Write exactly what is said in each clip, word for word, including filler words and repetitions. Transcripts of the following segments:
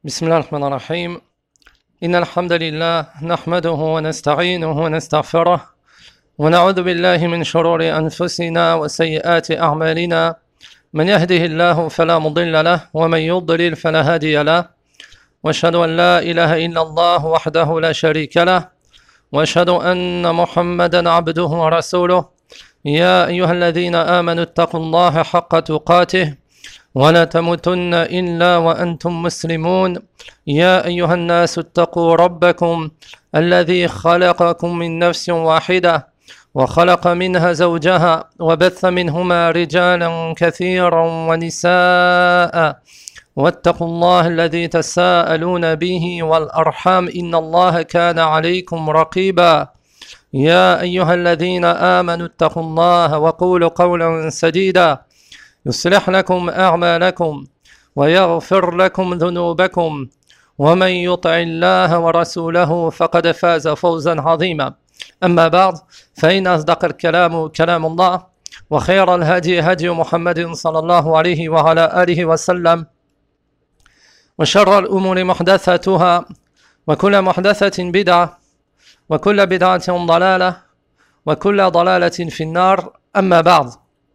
بسم الله الرحمن الرحيم إن الحمد لله نحمده ونستعينه ونستغفره ونعوذ بالله من شرور أنفسنا وسيئات أعمالنا من يهده الله فلا مضل له ومن يضلل فلا هادي له وأشهد أن لا إله إلا الله وحده لا شريك له وأشهد أن محمدا عبده ورسوله يا أيها الذين آمنوا اتقوا الله حق تقاته ولا تموتن إلا وأنتم مسلمون يا أيها الناس اتقوا ربكم الذي خلقكم من نفس واحدة وخلق منها زوجها وبث منهما رجالا كثيرا ونساء واتقوا الله الذي تساءلون به والأرحام إن الله كان عليكم رقيبا يا أيها الذين آمنوا اتقوا الله وقولوا قولا سديدا يصلح لكم أعمالكم ويغفر لكم ذنوبكم ومن يطع الله ورسوله فقد فاز فوزا عظيما أما بعد فإن أصدق الكلام كلام الله وخير الهدي هدي محمد صلى الله عليه وعلى آله وسلم وشر الأمور محدثاتها وكل محدثة بدعة وكل بدعة ضلالة وكل ضلالة في النار أما بعد.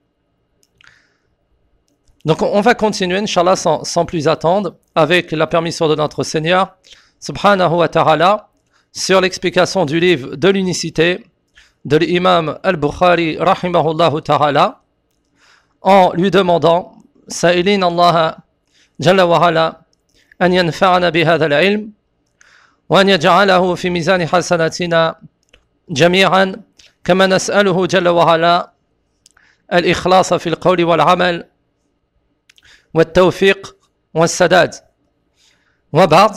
Donc on va continuer, Inch'Allah, sans, sans plus attendre, avec la permission de notre Seigneur, subhanahu wa ta'ala, sur l'explication du livre de l'unicité de l'imam al-Bukhari, rahimahullahu ta'ala, en lui demandant, Sa'ilin Allah, Jalla wa ala, an yanfa'ana bihadha al-ilm, wa an yaj'alahu fi mizani hasanatina jami'an, kama nas'aluhu Jalla wa ala, al-ikhlasa fi al-qawli wal-amal, والتوفيق والسداد وبعد.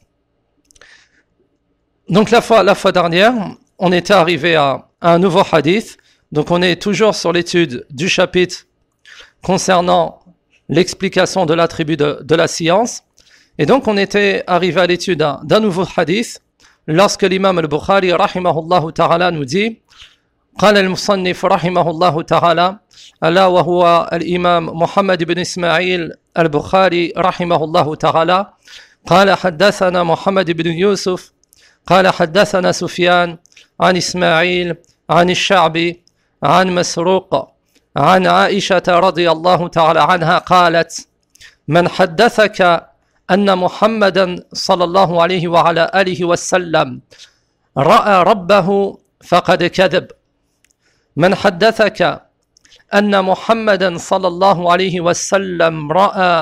Donc la fois, la fois dernière, on était arrivé à, à un nouveau hadith. Donc on est toujours sur l'étude du chapitre concernant l'explication de l'attribut de, de la science. Et donc on était arrivé à l'étude d'un, d'un nouveau hadith lorsque l'imam al-Bukhari rahimahullah ta'ala nous dit قال المصنف رحمه الله تعالى ألا وهو الإمام محمد بن إسماعيل البخاري رحمه الله تعالى قال حدثنا محمد بن يوسف قال حدثنا سفيان عن إسماعيل عن الشعبي عن مسروق عن عائشة رضي الله تعالى عنها قالت من حدثك أن محمدا صلى الله عليه وعلى آله وسلم رأى ربه فقد كذب من حدثك أن محمدا صلى الله عليه وسلم رأى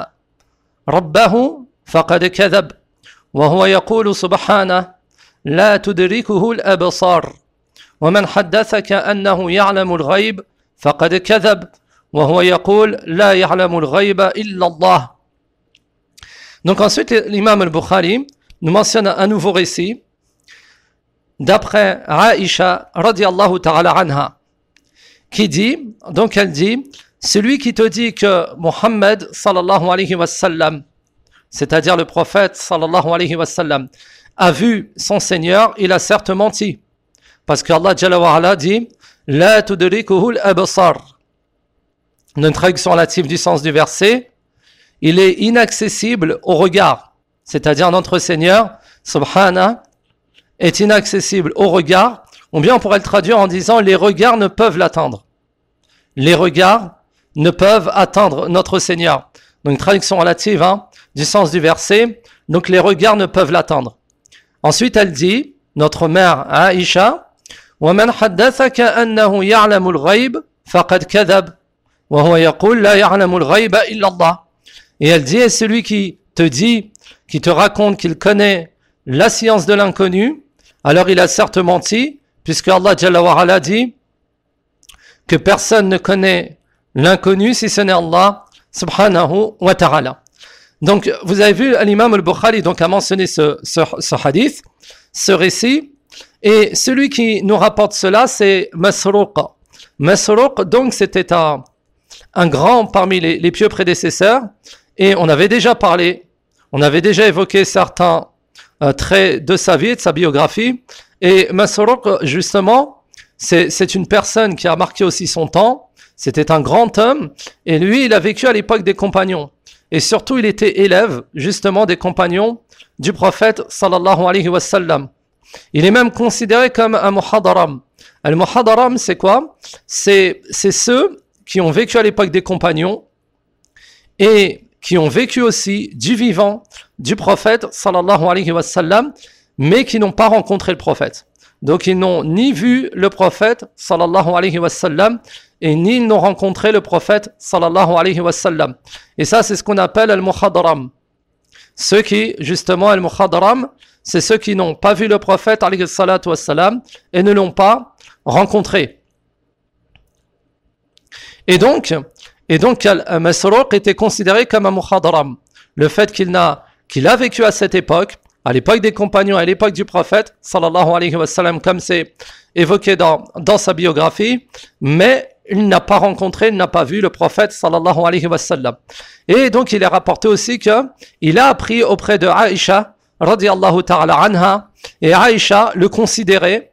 ربه فقد كذب وهو يقول سبحانه لا تدركه الأبصار ومن حدثك أنه يعلم الغيب فقد كذب وهو يقول لا يعلم الغيب إلا الله. Donc ensuite l'imam al-Bukhari nous mentionne un nouveau récit d'après Aïcha radiyallahu ta'ala anha qui dit, donc elle dit, celui qui te dit que Muhammad sallallahu alayhi wa sallam, c'est-à-dire le prophète sallallahu alayhi wa sallam, a vu son Seigneur, il a certes menti. Parce qu'Allah Jalla wa ala dit, la tudrikuhu al-absar. Une traduction relative du sens du verset, il est inaccessible au regard. C'est-à-dire notre Seigneur, subhana, est inaccessible au regard. Ou bien on pourrait le traduire en disant les regards ne peuvent l'atteindre. Les regards ne peuvent atteindre notre Seigneur. Donc une traduction relative hein, du sens du verset. Donc les regards ne peuvent l'atteindre. Ensuite elle dit, notre mère Aïcha, وَمَنْ حَدَّثَكَ أَنَّهُ يَعْلَمُ الْغَيْبِ فَقَدْ كَذَبَ وَهُوَ يَقُولُ لَا يَعْلَمُ الْغَيْبَ إِلَّا اللَّهِ. Et elle dit, et celui qui te dit, qui te raconte qu'il connaît la science de l'inconnu, alors il a certes menti, puisque Allah Jalla wa ala dit que personne ne connaît l'inconnu si ce n'est Allah subhanahu wa ta'ala. Donc vous avez vu, l'imam al-Bukhari donc, a mentionné ce, ce, ce hadith, ce récit, et celui qui nous rapporte cela c'est Masruq. Masruq donc c'était un, un grand parmi les, les pieux prédécesseurs, et on avait déjà parlé, on avait déjà évoqué certains euh, traits de sa vie et de sa biographie. Et Masruq, justement, c'est, c'est une personne qui a marqué aussi son temps. C'était un grand homme. Et lui, il a vécu à l'époque des compagnons. et surtout il était élève justement des compagnons du prophète sallallahu alayhi wa sallam. Il est même considéré comme un muhadaram. Al-muhadaram, c'est quoi? C'est, c'est ceux qui ont vécu à l'époque des compagnons et qui ont vécu aussi du vivant du prophète sallallahu alayhi wa sallam, mais qui n'ont pas rencontré le prophète. Donc ils n'ont ni vu le prophète sallallahu alayhi wa sallam et ni ils n'ont rencontré le prophète sallallahu alayhi wa sallam. Et ça, c'est ce qu'on appelle al-muhadaram. Ceux qui, justement, al-muhadaram, c'est ceux qui n'ont pas vu le prophète alayhi salatu wa sallam et ne l'ont pas rencontré. Et donc, et donc Masruq était considéré comme un muhadaram. Le fait qu'il n'a, qu'il a vécu à cette époque, à l'époque des compagnons, à l'époque du prophète, sallallahu alayhi wa sallam, comme c'est évoqué dans, dans sa biographie, mais il n'a pas rencontré, il n'a pas vu le prophète, sallallahu alayhi wa sallam. Et donc, il est rapporté aussi qu'il a appris auprès de Aïcha, radiyallahu ta'ala anha, et Aïcha le considérait,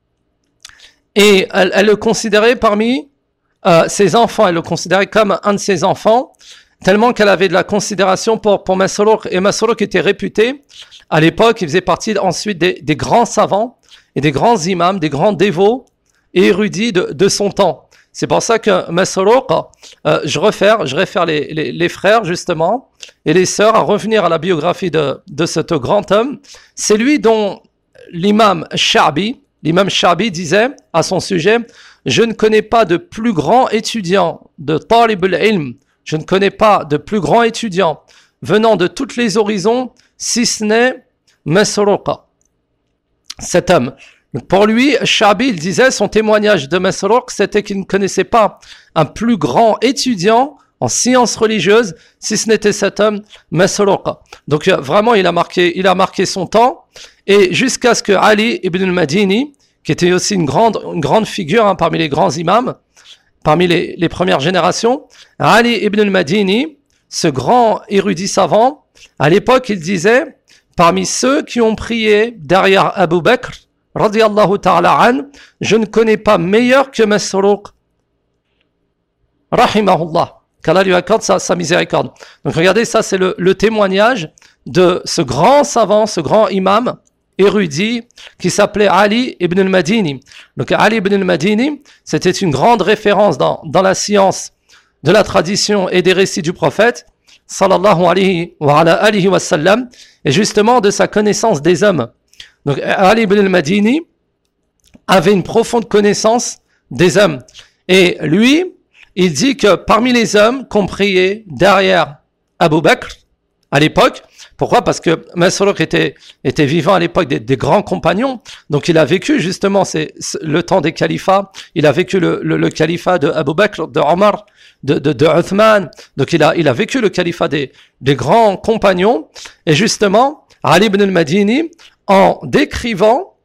et elle, elle le considérait parmi euh, ses enfants, elle le considérait comme un de ses enfants, tellement qu'elle avait de la considération pour, pour Masruq, et Masruq était réputé, à l'époque, il faisait partie ensuite des, des grands savants et des grands imams, des grands dévots et érudits de, de son temps. C'est pour ça que Masruq, euh, je réfère, je réfère les, les, les frères justement et les sœurs à revenir à la biographie de, de ce grand homme. C'est lui dont l'imam Sha'bi, l'imam Sha'bi disait à son sujet, je ne connais pas de plus grand étudiant de Talib al-Ilm, je ne connais pas de plus grand étudiant venant de tous les horizons si ce n'est Masruq, cet homme. Pour lui, Sha'bi, il disait, son témoignage de Masruq, c'était qu'il ne connaissait pas un plus grand étudiant en sciences religieuses, si ce n'était cet homme, Masruq. Donc vraiment, il a marqué, il a marqué son temps, et jusqu'à ce que Ali ibn al-Madini, qui était aussi une grande, une grande figure hein, parmi les grands imams, parmi les, les premières générations, Ali ibn al-Madini, ce grand érudit savant, à l'époque, il disait, parmi ceux qui ont prié derrière Abu Bakr, radiyallahu ta'ala an, je ne connais pas meilleur que Masruq, rahimahullah, qu'Allah lui accorde sa, sa miséricorde. Donc regardez, ça c'est le, le témoignage de ce grand savant, ce grand imam, érudit, qui s'appelait Ali ibn al-Madini. Donc Ali ibn al-Madini, c'était une grande référence dans, dans la science de la tradition et des récits du prophète, sallallahu alayhi wa ala alihi wa sallam, et justement de sa connaissance des hommes. Donc Ali ibn al-Madini avait une profonde connaissance des hommes. Et lui, il dit que parmi les hommes qu'on priait derrière Abu Bakr, à l'époque, pourquoi? Parce que Masruq était, était vivant à l'époque des, des grands compagnons, donc il a vécu justement c'est, c'est le temps des califats, il a vécu le, le, le califat de Abu Bakr, de Omar, de, de, de Uthman, donc il a, il a vécu le califat des, des grands compagnons, et justement, Ali ibn al-Madini, en décrivant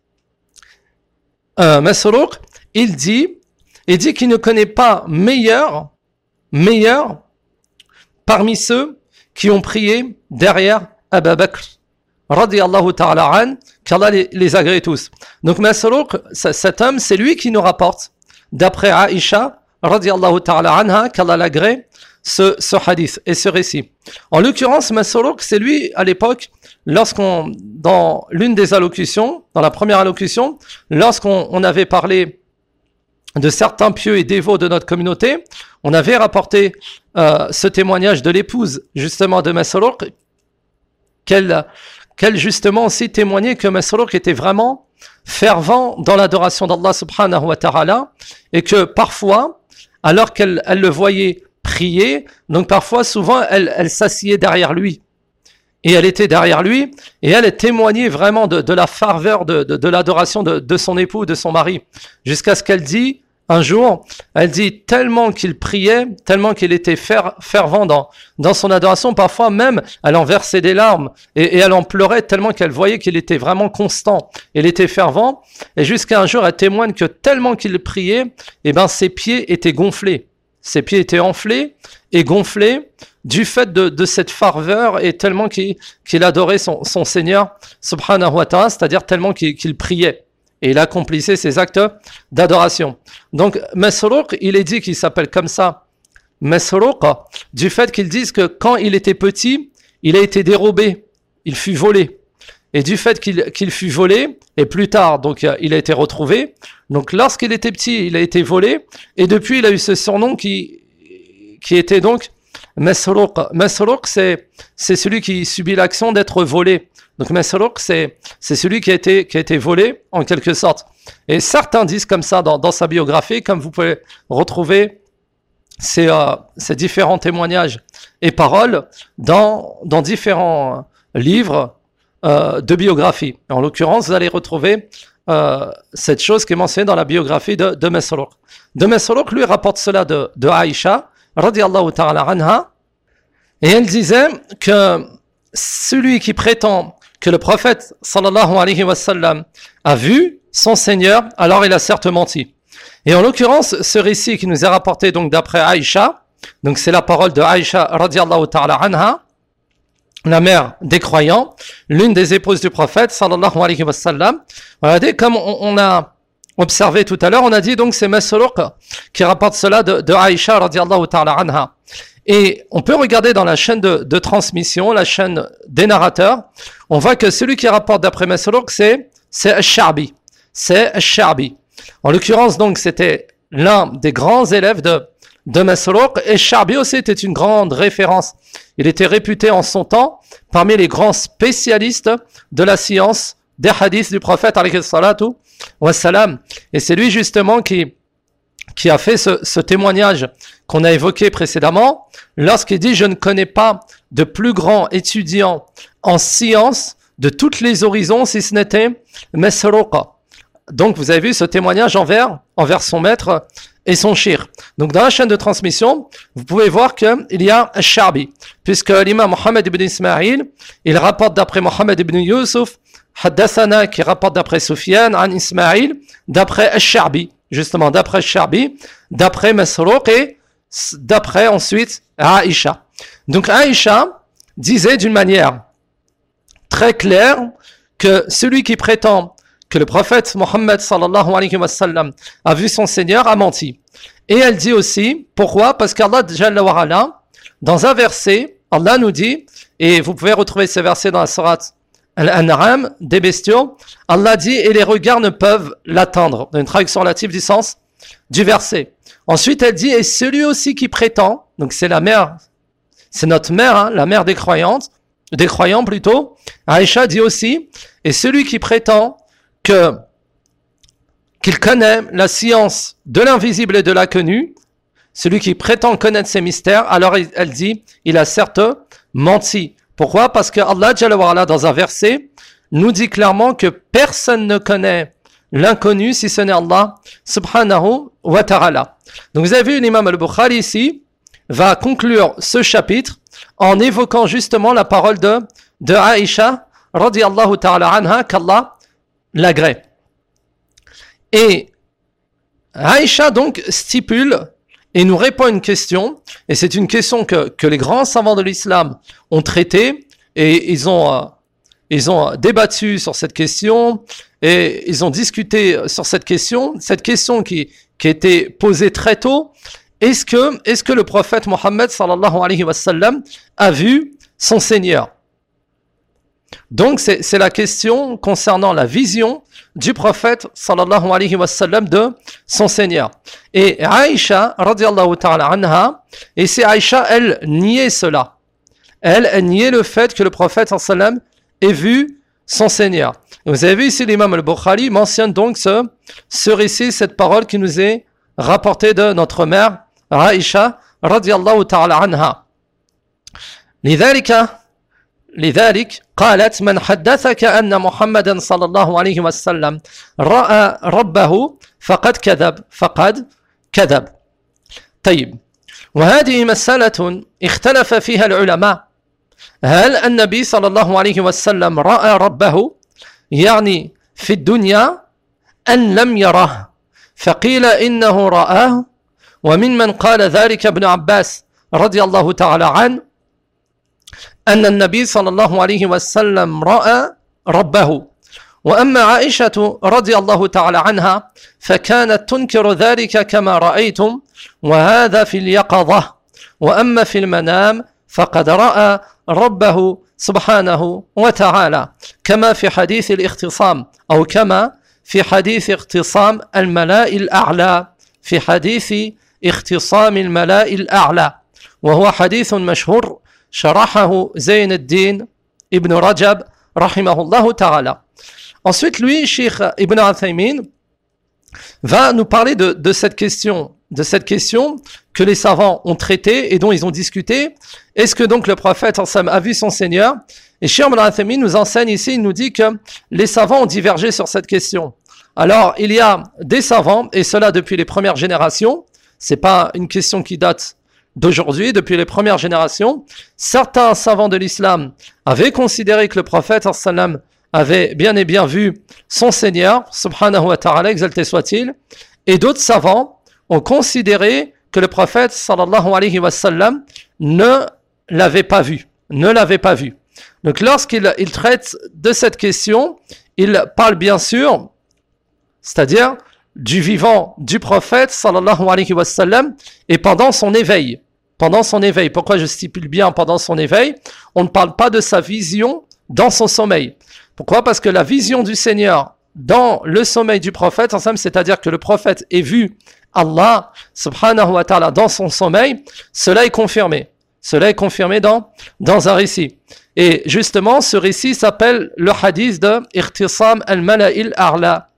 euh, Masruq, il dit, il dit qu'il ne connaît pas meilleur, meilleur parmi ceux qui ont prié derrière Abu Bakr, radiyallahu ta'ala an, qu'Allah les, les agrée tous. Donc Masruq, cet homme, c'est lui qui nous rapporte, d'après Aïcha, radiyallahu ta'ala anha, qu'Allah l'agrée, ce, ce hadith et ce récit. En l'occurrence, Masruq, c'est lui, à l'époque, lorsqu'on, dans l'une des allocutions, dans la première allocution, lorsqu'on on avait parlé de certains pieux et dévots de notre communauté, on avait rapporté euh, ce témoignage de l'épouse, justement, de Masruq, qu'elle, qu'elle justement aussi témoignait que Masruq était vraiment fervent dans l'adoration d'Allah subhanahu wa ta'ala, et que parfois, alors qu'elle elle le voyait prier, donc parfois, souvent, elle, elle s'asseyait derrière lui. Et elle était derrière lui, et elle témoignait vraiment de, de la ferveur de, de, de l'adoration de, de son époux, de son mari, jusqu'à ce qu'elle dit, un jour, elle dit tellement qu'il priait, tellement qu'il était fer, fervent dans, dans son adoration, parfois même elle en versait des larmes et, et elle en pleurait tellement qu'elle voyait qu'il était vraiment constant, il était fervent, et jusqu'à un jour elle témoigne que tellement qu'il priait, et ben ses pieds étaient gonflés, ses pieds étaient enflés et gonflés du fait de, de cette ferveur et tellement qu'il, qu'il adorait son, son Seigneur subhanahu wa ta'ala, c'est-à-dire tellement qu'il, qu'il priait. Et il accomplissait ses actes d'adoration. Donc, Masruq, il est dit qu'il s'appelle comme ça Masruq, du fait qu'ils disent que quand il était petit, il a été dérobé, il fut volé. Et du fait qu'il, qu'il fut volé, et plus tard, donc il a été retrouvé. Donc lorsqu'il était petit, il a été volé, et depuis il a eu ce surnom qui, qui était donc Masruq. Masruq, c'est, c'est celui qui subit l'action d'être volé. Donc Masruq, c'est, c'est celui qui a été, qui a été volé, en quelque sorte. Et certains disent comme ça dans, dans sa biographie, comme vous pouvez retrouver ces, euh, ces différents témoignages et paroles dans, dans différents livres euh, de biographie. En l'occurrence, vous allez retrouver euh, cette chose qui est mentionnée dans la biographie de, de Masruq. De Masruq, lui, rapporte cela de, de Aïcha, radiyallahu ta'ala anha, et elle disait que celui qui prétend que le prophète sallallahu alayhi wa sallam a vu son Seigneur, alors il a certes menti. Et en l'occurrence, ce récit qui nous est rapporté donc d'après Aïcha, donc c'est la parole de Aïcha radiyallahu ta'ala anha, la mère des croyants, l'une des épouses du prophète sallallahu alayhi wa sallam. Regardez, comme on, on a observé tout à l'heure, on a dit donc c'est Masruq qui rapporte cela de, de Aïcha radiyallahu ta'ala anha. Et on peut regarder dans la chaîne de, de transmission, la chaîne des narrateurs, on voit que celui qui rapporte d'après Masruq, c'est, c'est Ash-Sha'bi. C'est Ash-Sha'bi. En l'occurrence, donc, c'était l'un des grands élèves de, de Masruq, et Sha'bi aussi était une grande référence. Il était réputé en son temps parmi les grands spécialistes de la science des hadiths du prophète, alayhi salatu wa salam. Et c'est lui, justement, qui, qui a fait ce, ce témoignage qu'on a évoqué précédemment, lorsqu'il dit « Je ne connais pas de plus grand étudiant en science de toutes les horizons si ce n'était Masruq ». Donc, vous avez vu ce témoignage envers, envers son maître et son shir. Donc, dans la chaîne de transmission, vous pouvez voir qu'il y a Ash-Sha'bi, puisque l'imam Mohammed ibn Ismaïl, il rapporte d'après Mohammed ibn Yusuf, Haddathana qui rapporte d'après Sufyan, An Ismaïl, d'après Ash-Sha'bi, justement, d'après Ash-Sha'bi, d'après Masruq et d'après ensuite Aïcha. Donc, Aïcha disait d'une manière très claire que celui qui prétend que le prophète Mohammed sallallahu alayhi wa sallam a vu son Seigneur a menti. Et elle dit aussi, pourquoi? Parce qu'Allah Jalla wa Ala, dans un verset, Allah nous dit, et vous pouvez retrouver ce verset dans la sourate Al-An'am, des bestiaux, Allah dit, et les regards ne peuvent l'atteindre. Une traduction relative du sens du verset. Ensuite, elle dit, et celui aussi qui prétend, donc c'est la mère, c'est notre mère, hein, la mère des croyantes, des croyants plutôt, Aïcha dit aussi, et celui qui prétend que qu'il connaît la science de l'invisible et de l'inconnu, celui qui prétend connaître ces mystères, alors il, elle dit, il a certes menti. Pourquoi? Parce que Allah Jalla wa Ala, dans un verset, nous dit clairement que personne ne connaît l'inconnu si ce n'est Allah subhanahu wa ta'ala. Donc vous avez vu, l'imam al-Bukhari ici va conclure ce chapitre en évoquant justement la parole de, de Aïcha radiyallahu ta'ala anha, qu'Allah l'agrée. Et Aïcha donc stipule et nous répond à une question, et c'est une question que, que les grands savants de l'islam ont traitée, et ils ont, euh, ils ont débattu sur cette question, et ils ont discuté sur cette question, cette question qui, qui a été posée très tôt, est-ce que, est-ce que le prophète Mohammed sallallahu alayhi wa sallam a vu son Seigneur? Donc c'est, c'est la question concernant la vision du prophète sallallahu alayhi wa sallam de son Seigneur. Et Aïcha radiyallahu ta'ala anha, et c'est Aïcha, elle niait cela. Elle, elle niait le fait que le prophète sallallahu alayhi wa sallam ait vu son Seigneur. Et vous avez vu ici l'imam al-Bukhari mentionne donc ce, ce récit, cette parole qui nous est rapportée de notre mère Aïcha radiyallahu ta'ala anha. لذلك لذلك قالت من حدثك أن محمدا صلى الله عليه وسلم رأى ربه فقد كذب فقد كذب. طيب، وهذه مسألة اختلف فيها العلماء، هل النبي صلى الله عليه وسلم رأى ربه يعني في الدنيا أن لم يره؟ فقيل إنه رآه، ومن من قال ذلك ابن عباس رضي الله تعالى عنه أن النبي صلى الله عليه وسلم رأى ربه. وأما عائشة رضي الله تعالى عنها فكانت تنكر ذلك كما رأيتم، وهذا في اليقظة، وأما في المنام فقد رأى ربه سبحانه وتعالى كما في حديث الاختصام أو كما في حديث اختصام الملاء الأعلى في حديث اختصام الملاء الأعلى وهو حديث مشهور شرحه زين الدين Ibn Rajab rahimahullah ta'ala. Ensuite, lui, Cheikh Ibn Uthaymin, va nous parler de, de cette question, de cette question que les savants ont traitée et dont ils ont discuté. Est-ce que donc le prophète a vu son Seigneur? Et Cheikh Ibn Uthaymin nous enseigne ici, il nous dit que les savants ont divergé sur cette question. Alors, il y a des savants, et cela depuis les premières générations, c'est pas une question qui date d'aujourd'hui, depuis les premières générations, certains savants de l'islam avaient considéré que le prophète sallam avait bien et bien vu son Seigneur, subhanahu wa ta'ala, exalté soit-il, et d'autres savants ont considéré que le prophète sallallahu alayhi wa sallam ne l'avait pas vu, ne l'avait pas vu. Donc lorsqu'il il traite de cette question, il parle bien sûr, c'est-à-dire du vivant du prophète sallallahu alayhi wa sallam et pendant son éveil. Pendant son éveil. Pourquoi je stipule bien pendant son éveil? On ne parle pas de sa vision dans son sommeil. Pourquoi? Parce que la vision du Seigneur dans le sommeil du prophète, c'est-à-dire que le prophète ait vu Allah subhanahu wa ta'ala dans son sommeil, cela est confirmé. Cela est confirmé dans, dans un récit. Et justement, ce récit s'appelle le hadith de Ikhtisam al-Mala'il A'la.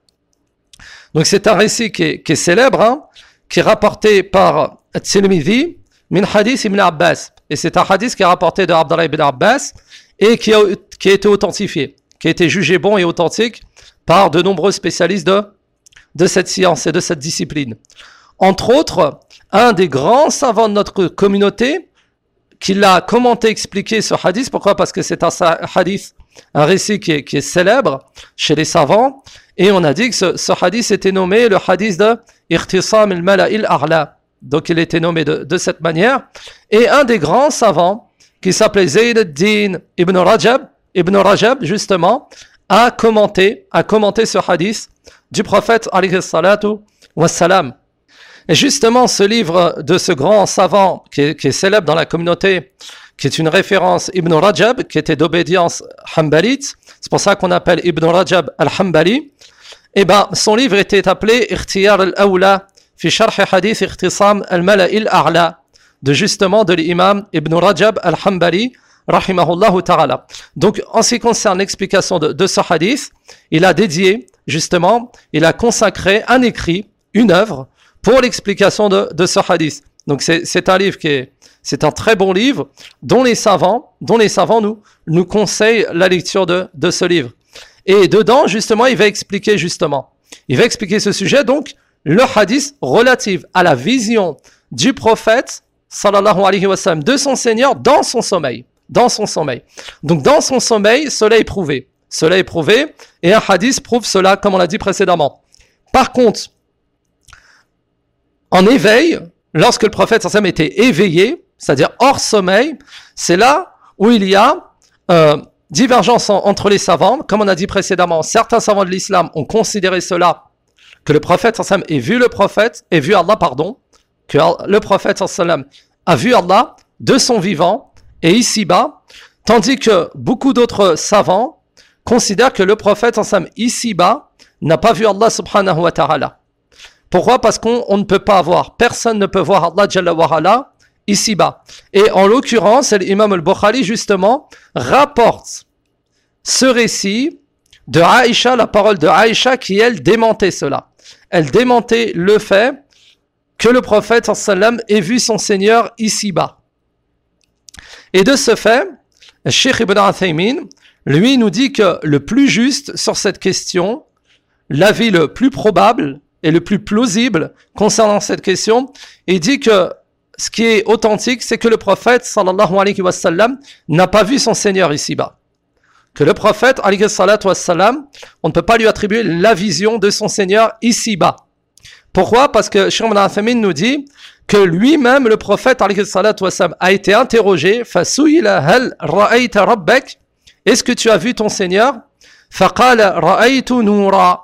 Donc c'est un récit qui est, qui est célèbre, hein, qui est rapporté par At-Tirmidhi, min hadith ibn Abbas. Et c'est un hadith qui est rapporté de Abdallah ibn Abbas et qui a, qui a été authentifié, qui a été jugé bon et authentique par de nombreux spécialistes de, de cette science et de cette discipline. Entre autres, un des grands savants de notre communauté qui l'a commenté, expliqué ce hadith. Pourquoi? Parce que c'est un hadith, un récit qui est, qui est célèbre chez les savants. Et on a dit que ce, ce hadith était nommé le hadith de Ikhtisam al-Mala'il A'la. Donc il était nommé de, de cette manière. Et un des grands savants, qui s'appelait Zayn ad-Din Ibn Rajab, Ibn Rajab justement, a commenté, a commenté ce hadith du prophète alayhi salatu wassalam. Et justement, ce livre de ce grand savant qui est, qui est célèbre dans la communauté, qui est une référence, Ibn Rajab, qui était d'obédience hanbalite, c'est pour ça qu'on appelle Ibn Rajab al-Hanbali, et ben son livre était appelé Ikhtiyar al-Awla fi sharh hadith Ikhtisam al-Mala'il A'la, de justement de l'imam Ibn Rajab al-Hanbali, rahimahullah ta'ala. Donc, en ce qui concerne l'explication de, de ce hadith, il a dédié, justement, il a consacré un écrit, une œuvre, pour l'explication de, de ce hadith. Donc, c'est, c'est un livre qui est, c'est un très bon livre, dont les savants, dont les savants nous, nous conseillent la lecture de, de ce livre. Et dedans, justement, il va expliquer, justement, il va expliquer ce sujet, donc, le hadith relatif à la vision du prophète, sallallahu alayhi wa sallam, de son Seigneur dans son sommeil. Dans son sommeil. Donc, dans son sommeil, cela est prouvé. Cela est prouvé, et un hadith prouve cela, comme on l'a dit précédemment. Par contre, en éveil, lorsque le prophète sallallahu alayhi wa sallam était éveillé, c'est-à-dire hors sommeil, c'est là où il y a euh, divergence en, entre les savants. Comme on a dit précédemment, certains savants de l'islam ont considéré cela, que le prophète sallallahu alayhi wa sallam ait vu le prophète, ait vu Allah, pardon, que le prophète sallallahu alayhi wa sallam a vu Allah de son vivant, et ici-bas, tandis que beaucoup d'autres savants considèrent que le prophète sallallahu alayhi wa sallam ici-bas n'a pas vu Allah subhanahu wa ta'ala. Pourquoi? Parce qu'on on ne peut pas voir, personne ne peut voir Allah Jalla wa Ala ici-bas. Et en l'occurrence, l'imam al-Bukhari justement rapporte ce récit de Aïcha, la parole de Aïcha qui elle démentait cela. Elle démentait le fait que le prophète sallallahu alayhi wa sallam ait vu son Seigneur ici-bas. Et de ce fait, Cheikh Ibn Uthaymin, lui, nous dit que le plus juste sur cette question, l'avis le plus probable et le plus plausible concernant cette question, il dit que ce qui est authentique, c'est que le prophète sallallahu alayhi wa sallam n'a pas vu son Seigneur ici-bas. Que le prophète alayhi salatu wa sallam, on ne peut pas lui attribuer la vision de son Seigneur ici-bas. Pourquoi? Parce que Cheikh Ibn Uthaymin nous dit que lui-même, le prophète alayhi salatu wa sallam, a été interrogé, فَسُئِلَ هَلْ رَأَيْتَ رَبَّكَ, est-ce que tu as vu ton Seigneur? فَقَالَ رَأَيْتُ نُورًا.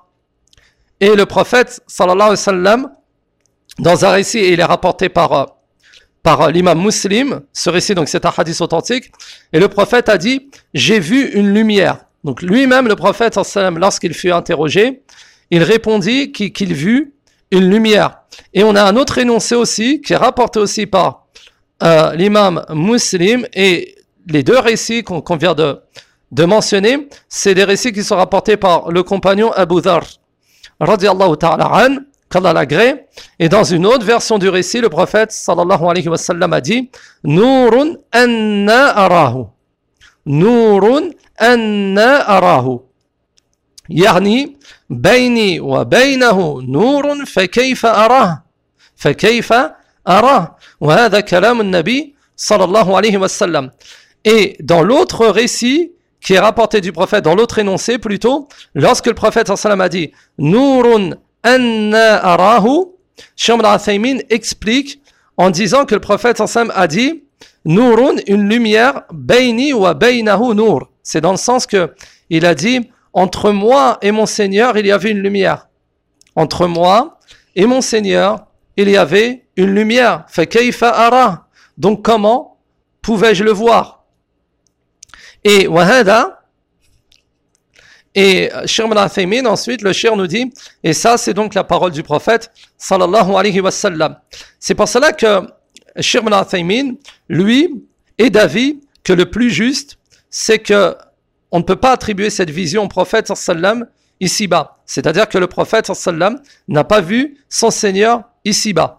Et le prophète sallallahu alayhi wa sallam, dans un récit, il est rapporté par, par l'imam Muslim, ce récit, donc c'est un hadith authentique, et le prophète a dit « J'ai vu une lumière ». Donc lui-même, le prophète, lorsqu'il fut interrogé, il répondit qu'il, qu'il vit une lumière. Et on a un autre énoncé aussi, qui est rapporté aussi par euh, l'imam Muslim, et les deux récits qu'on, qu'on vient de, de mentionner, c'est des récits qui sont rapportés par le compagnon Abu Dharr, radiyallahu ta'ala an, qu'Allah l'agrée. Et dans une autre version du récit, le prophète sallallahu alayhi wa sallam a dit « Nourun anna arahu » Nourun anna arahu يعني بيني وبينه نور فكيف أراه فكيف أراه وهذا كلام النبي صلى الله عليه وسلم. Et dans l'autre récit qui est rapporté du prophète, dans l'autre énoncé plutôt, lorsque le prophète sallallahu alayhi wa sallam a dit Nourun anna arahu, Cheikh Ibn Uthaymin explique en disant que le prophète sallallahu alayhi wa sallam a dit Nourun, une lumière, bayni wa baynahu nour. C'est dans le sens que il a dit entre moi et mon Seigneur, il y avait une lumière. Entre moi et mon Seigneur, il y avait une lumière. Fa kayfa ara. Donc comment pouvais-je le voir? Et wahada, et Cheikh Ibn Uthaymin, ensuite, le Cheikh nous dit, et ça, c'est donc la parole du prophète, sallallahu alayhi wa sallam. C'est pour cela que Cheikh Ibn Uthaymin, lui, est d'avis que le plus juste, c'est que on ne peut pas attribuer cette vision au prophète sallam ici-bas. C'est-à-dire que le prophète sallam n'a pas vu son Seigneur ici-bas.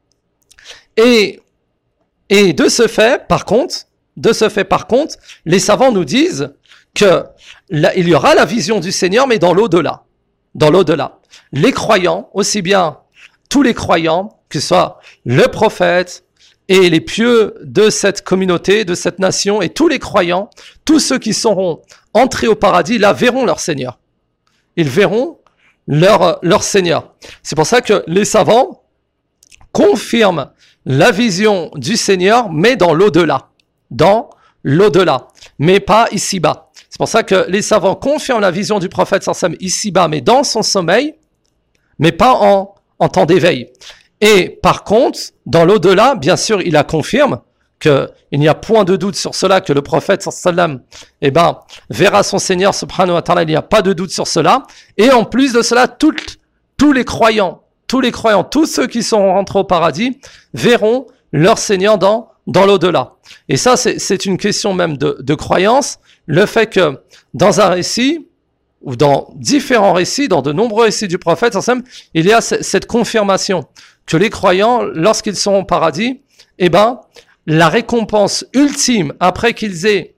Et, et de ce fait, par contre, de ce fait, par contre, les savants nous disent que là, il y aura la vision du Seigneur, mais dans l'au-delà. Dans l'au-delà. Les croyants, aussi bien tous les croyants, que ce soit le prophète, et les pieux de cette communauté, de cette nation, et tous les croyants, tous ceux qui seront entrés au paradis, là, verront leur Seigneur. Ils verront leur, leur Seigneur. C'est pour ça que les savants confirment la vision du Seigneur, mais dans l'au-delà. Dans l'au-delà, mais pas ici-bas. C'est pour ça que les savants confirment la vision du prophète sallallahu alayhi wa sallam ici-bas, mais dans son sommeil, mais pas en, en temps d'éveil. Et par contre, dans l'au-delà, bien sûr, il la confirme qu'il n'y a point de doute sur cela, que le prophète sallallahu alayhi wa sallam, eh ben, verra son Seigneur subhanahu wa ta'ala, il n'y a pas de doute sur cela. Et en plus de cela, tout, tous les croyants, tous les croyants, tous ceux qui sont rentrés au paradis, verront leur Seigneur dans, dans l'au-delà. Et ça, c'est, c'est une question même de, de croyance, le fait que dans un récit, ou dans différents récits, dans de nombreux récits du prophète, il y a cette confirmation que les croyants, lorsqu'ils sont au paradis, eh ben, la récompense ultime, après qu'ils aient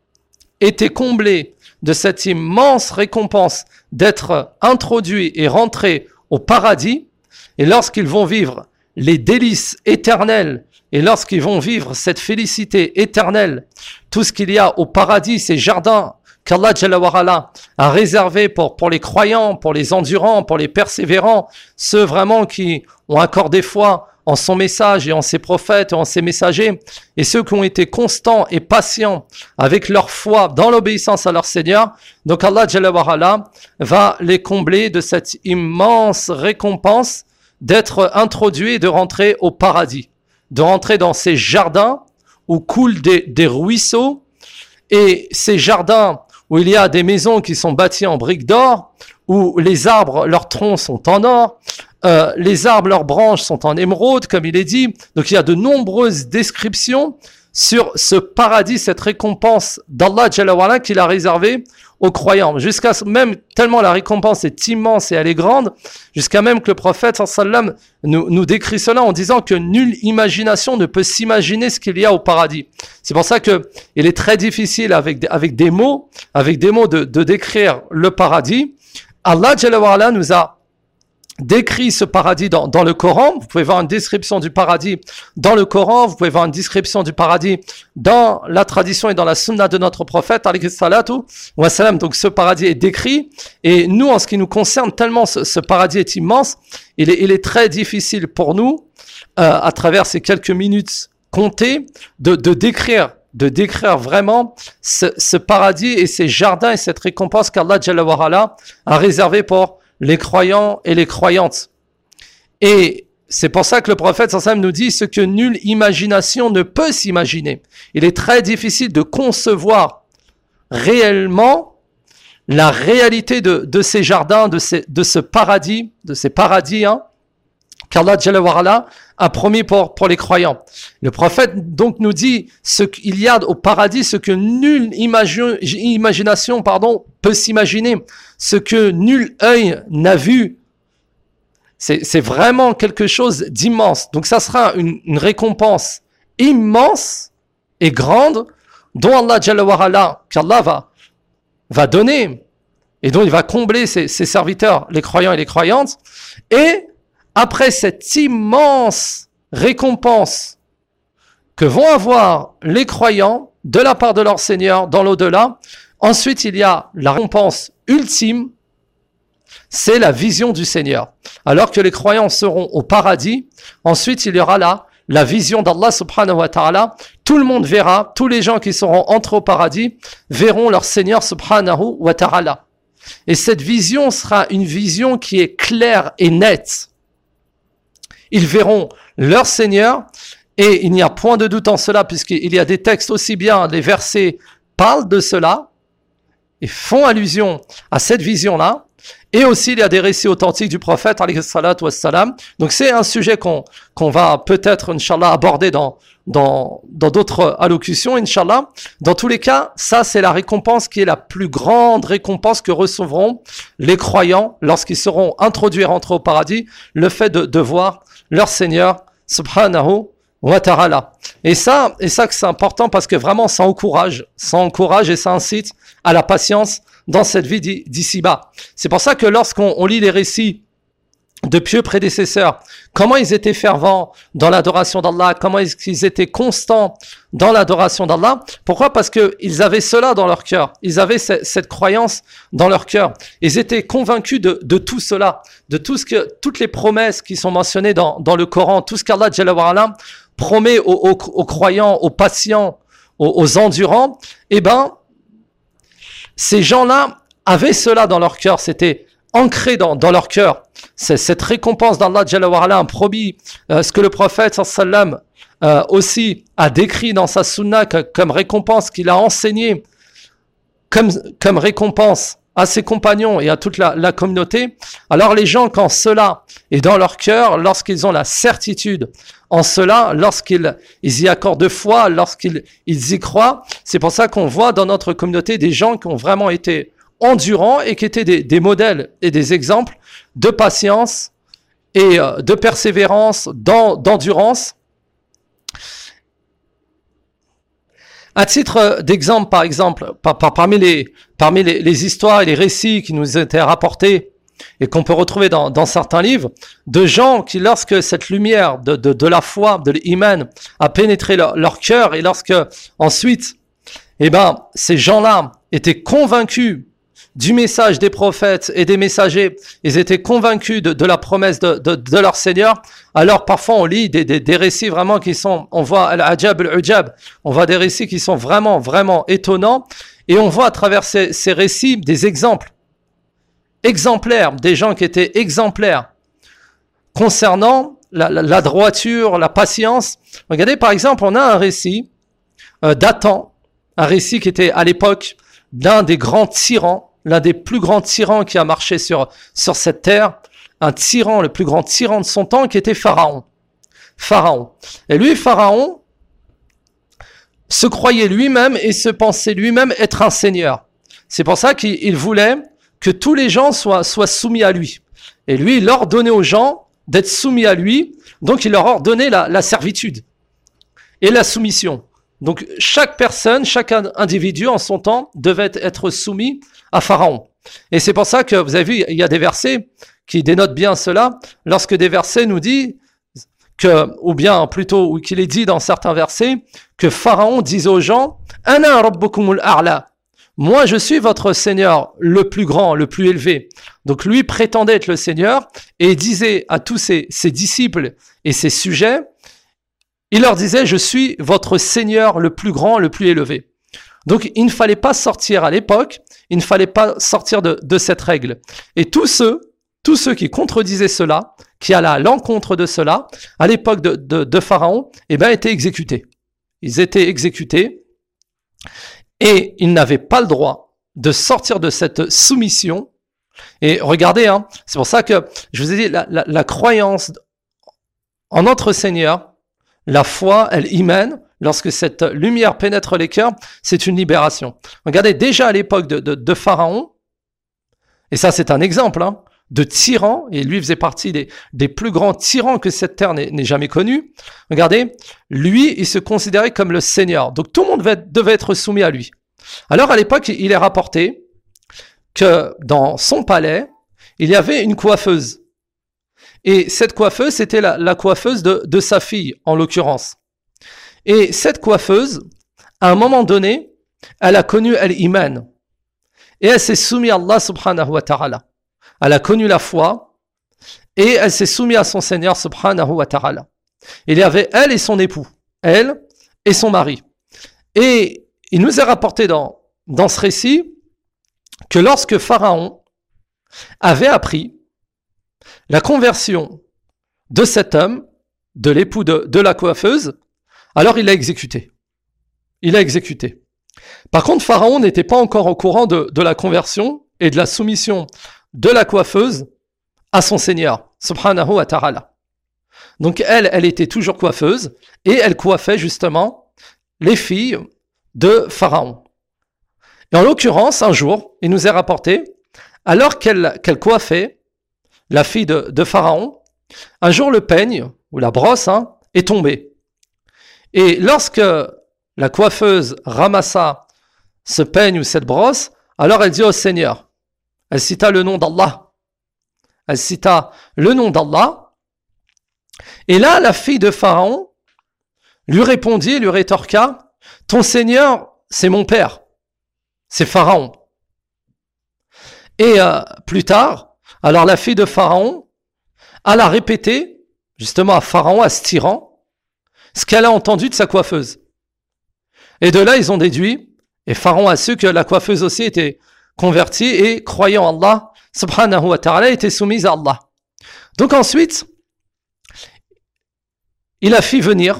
été comblés de cette immense récompense d'être introduits et rentrés au paradis, et lorsqu'ils vont vivre les délices éternelles, et lorsqu'ils vont vivre cette félicité éternelle, tout ce qu'il y a au paradis, ces jardins qu'Allah Jalla wa Ala a réservé pour, pour les croyants, pour les endurants, pour les persévérants, ceux vraiment qui ont accordé foi en son message et en ses prophètes et en ses messagers, et ceux qui ont été constants et patients avec leur foi dans l'obéissance à leur Seigneur. Donc Allah Jalla wa Ala va les combler de cette immense récompense d'être introduits et de rentrer au paradis, de rentrer dans ces jardins où coulent des, des ruisseaux, et ces jardins où il y a des maisons qui sont bâties en briques d'or, où les arbres, leurs troncs sont en or, euh, les arbres, leurs branches sont en émeraude, comme il est dit. Donc il y a de nombreuses descriptions sur ce paradis, cette récompense d'Allah Jalla wa Ala qu'il a réservée aux croyants. Jusqu'à même, tellement la récompense est immense et elle est grande, jusqu'à même que le prophète sallallahu alayhi wa sallam nous, nous décrit cela en disant que nulle imagination ne peut s'imaginer ce qu'il y a au paradis. C'est pour ça que il est très difficile avec, avec des mots, avec des mots de, de décrire le paradis. Allah Jalla wa Ala nous a décrit ce paradis dans, dans le Coran. Vous pouvez voir une description du paradis dans le Coran, vous pouvez voir une description du paradis dans la tradition et dans la sunna de notre prophète, alayhi salatu wa salam. Donc ce paradis est décrit, et nous, en ce qui nous concerne, tellement ce, ce paradis est immense, il est, il est très difficile pour nous, euh, à travers ces quelques minutes comptées, de, de décrire de décrire vraiment ce, ce paradis et ces jardins et cette récompense qu'Allah Jalla wa Ala a réservé pour les croyants et les croyantes. Et c'est pour ça que le prophète sallallahu alayhi wa sallam nous dit ce que nulle imagination ne peut s'imaginer. Il est très difficile de concevoir réellement la réalité de, de ces jardins, de, ces, de ce paradis, de ces paradis, hein, qu'Allah Jalla wa Ala a promis pour, pour les croyants. Le prophète donc nous dit ce qu'il y a au paradis, ce que nulle imagi- imagination pardon, peut s'imaginer, ce que nul œil n'a vu. C'est, c'est vraiment quelque chose d'immense. Donc ça sera une, une récompense immense et grande dont Allah Jalla wa Ala, qu'Allah va, va donner et dont il va combler ses, ses serviteurs, les croyants et les croyantes. Et après cette immense récompense que vont avoir les croyants de la part de leur Seigneur dans l'au-delà, ensuite il y a la récompense ultime, c'est la vision du Seigneur. Alors que les croyants seront au paradis, ensuite il y aura là la vision d'Allah subhanahu wa ta'ala. Tout le monde verra, tous les gens qui seront entrés au paradis verront leur Seigneur subhanahu wa ta'ala. Et cette vision sera une vision qui est claire et nette. Ils verront leur Seigneur, et il n'y a point de doute en cela, puisqu'il y a des textes aussi bien, les versets parlent de cela, et font allusion à cette vision-là, et aussi il y a des récits authentiques du prophète, alayhi salatu wassalam. Donc c'est un sujet qu'on, qu'on va peut-être, Inch'Allah, aborder dans, dans, dans d'autres allocutions, Inch'Allah. Dans tous les cas, ça c'est la récompense qui est la plus grande récompense que recevront les croyants lorsqu'ils seront introduits et rentrés au paradis, le fait de, de voir leur Seigneur, subhanahu wa ta'ala. Et ça, et ça que c'est important parce que vraiment ça encourage, ça encourage et ça incite à la patience dans cette vie d'ici-bas. C'est pour ça que lorsqu'on on lit les récits de pieux prédécesseurs, comment ils étaient fervents dans l'adoration d'Allah, comment ils étaient constants dans l'adoration d'Allah. Pourquoi ? Parce qu'ils avaient cela dans leur cœur, ils avaient cette, cette croyance dans leur cœur. Ils étaient convaincus de, de tout cela, de tout ce que, toutes les promesses qui sont mentionnées dans, dans le Coran, tout ce qu'Allah Jalla wa Ala promet aux, aux, aux croyants, aux patients, aux, aux endurants. Eh ben, ces gens-là avaient cela dans leur cœur, c'était ancré dans, dans leur cœur. C'est cette récompense d'Allah Jalla wa Ala, un promis, euh, ce que le prophète sallam euh, aussi a décrit dans sa sunna que, comme récompense qu'il a enseigné, comme, comme récompense à ses compagnons et à toute la, la communauté. Alors les gens, quand cela est dans leur cœur, lorsqu'ils ont la certitude en cela, lorsqu'ils ils y accordent foi, lorsqu'ils ils y croient, c'est pour ça qu'on voit dans notre communauté des gens qui ont vraiment été endurants et qui étaient des, des modèles et des exemples de patience et euh, de persévérance, d'en, d'endurance. À titre d'exemple, par exemple, par, par, parmi, les, parmi les, les histoires et les récits qui nous étaient rapportés et qu'on peut retrouver dans, dans certains livres, de gens qui, lorsque cette lumière de, de, de la foi, de l'iman, a pénétré leur, leur cœur, et lorsque ensuite, eh ben, ces gens-là étaient convaincus du message des prophètes et des messagers, ils étaient convaincus de, de la promesse de, de, de leur Seigneur. Alors parfois on lit des, des, des récits vraiment qui sont, on voit al-ajab al-ujab, on voit des récits qui sont vraiment, vraiment étonnants, et on voit à travers ces, ces récits des exemples, exemplaires, des gens qui étaient exemplaires concernant la, la, la droiture, la patience. Regardez par exemple, on a un récit euh, datant, un récit qui était à l'époque d'un des grands tyrans, l'un des plus grands tyrans qui a marché sur, sur cette terre, un tyran, le plus grand tyran de son temps, qui était Pharaon. Pharaon. Et lui, Pharaon, se croyait lui-même et se pensait lui-même être un seigneur. C'est pour ça qu'il voulait que tous les gens soient, soient soumis à lui. Et lui, il ordonnait aux gens d'être soumis à lui, donc il leur ordonnait la, la servitude et la soumission. Donc chaque personne, chaque individu en son temps devait être soumis à Pharaon. Et c'est pour ça que vous avez vu, il y a des versets qui dénotent bien cela. Lorsque des versets nous disent que, ou bien plutôt, ou qu'il est dit dans certains versets, que Pharaon disait aux gens, Ana rabbukumul a'la. Moi je suis votre Seigneur le plus grand, le plus élevé. Donc lui prétendait être le Seigneur et disait à tous ses, ses disciples et ses sujets, il leur disait, je suis votre Seigneur le plus grand, le plus élevé. Donc, il ne fallait pas sortir à l'époque, il ne fallait pas sortir de, de cette règle. Et tous ceux, tous ceux qui contredisaient cela, qui allaient à l'encontre de cela, à l'époque de, de, de Pharaon, eh ben, étaient exécutés. Ils étaient exécutés et ils n'avaient pas le droit de sortir de cette soumission. Et regardez, hein, c'est pour ça que je vous ai dit, la, la, la croyance en notre Seigneur, la foi, elle y mène. Lorsque cette lumière pénètre les cœurs, c'est une libération. Regardez, déjà à l'époque de, de, de Pharaon, et ça c'est un exemple, hein, de tyran, et lui faisait partie des, des plus grands tyrans que cette terre n'ait, n'ait jamais connus. Regardez, lui, il se considérait comme le Seigneur. Donc tout le monde devait, devait être soumis à lui. Alors à l'époque, il est rapporté que dans son palais, il y avait une coiffeuse. Et cette coiffeuse, c'était la, la coiffeuse de, de sa fille, en l'occurrence. Et cette coiffeuse, à un moment donné, elle a connu al-Iman. Et elle s'est soumise à Allah subhanahu wa ta'ala. Elle a connu la foi. Et elle s'est soumise à son Seigneur subhanahu wa ta'ala. Il y avait elle et son époux. Elle et son mari. Et il nous est rapporté dans, dans ce récit que lorsque Pharaon avait appris la conversion de cet homme, de l'époux de, de la coiffeuse, alors il l'a exécuté. Il l'a exécuté. Par contre, Pharaon n'était pas encore au courant de, de la conversion et de la soumission de la coiffeuse à son Seigneur, subhanahu wa ta'ala. Donc elle, elle était toujours coiffeuse et elle coiffait justement les filles de Pharaon. Et en l'occurrence, un jour, il nous est rapporté, alors qu'elle, qu'elle coiffait la fille de, de Pharaon, un jour le peigne, ou la brosse, hein, est tombé. Et lorsque la coiffeuse ramassa ce peigne ou cette brosse, alors elle dit au Seigneur, elle cita le nom d'Allah. Elle cita le nom d'Allah. Et là, la fille de Pharaon lui répondit, lui rétorqua, ton Seigneur, c'est mon père, c'est Pharaon. Et euh, plus tard, alors la fille de Pharaon alla répéter, justement à Pharaon, à ce tyran, ce qu'elle a entendu de sa coiffeuse. Et de là, ils ont déduit, et Pharaon a su que la coiffeuse aussi était convertie et croyant en Allah, subhanahu wa ta'ala, était soumise à Allah. Donc ensuite, il a fait venir,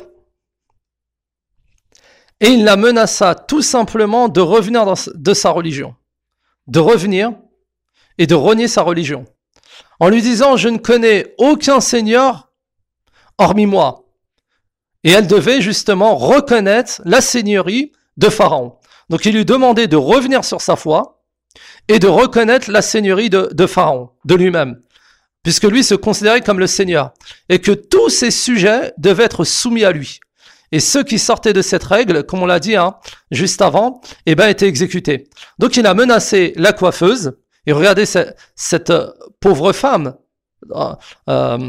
et il la menaça tout simplement de revenir dans, de sa religion. De revenir et de renier sa religion. En lui disant, je ne connais aucun Seigneur hormis moi. Et elle devait justement reconnaître la seigneurie de Pharaon. Donc il lui demandait de revenir sur sa foi et de reconnaître la seigneurie de, de Pharaon, de lui-même, puisque lui se considérait comme le Seigneur, et que tous ses sujets devaient être soumis à lui. Et ceux qui sortaient de cette règle, comme on l'a dit hein, juste avant, eh ben, étaient exécutés. Donc il a menacé la coiffeuse, et regardez cette, cette euh, pauvre femme, euh,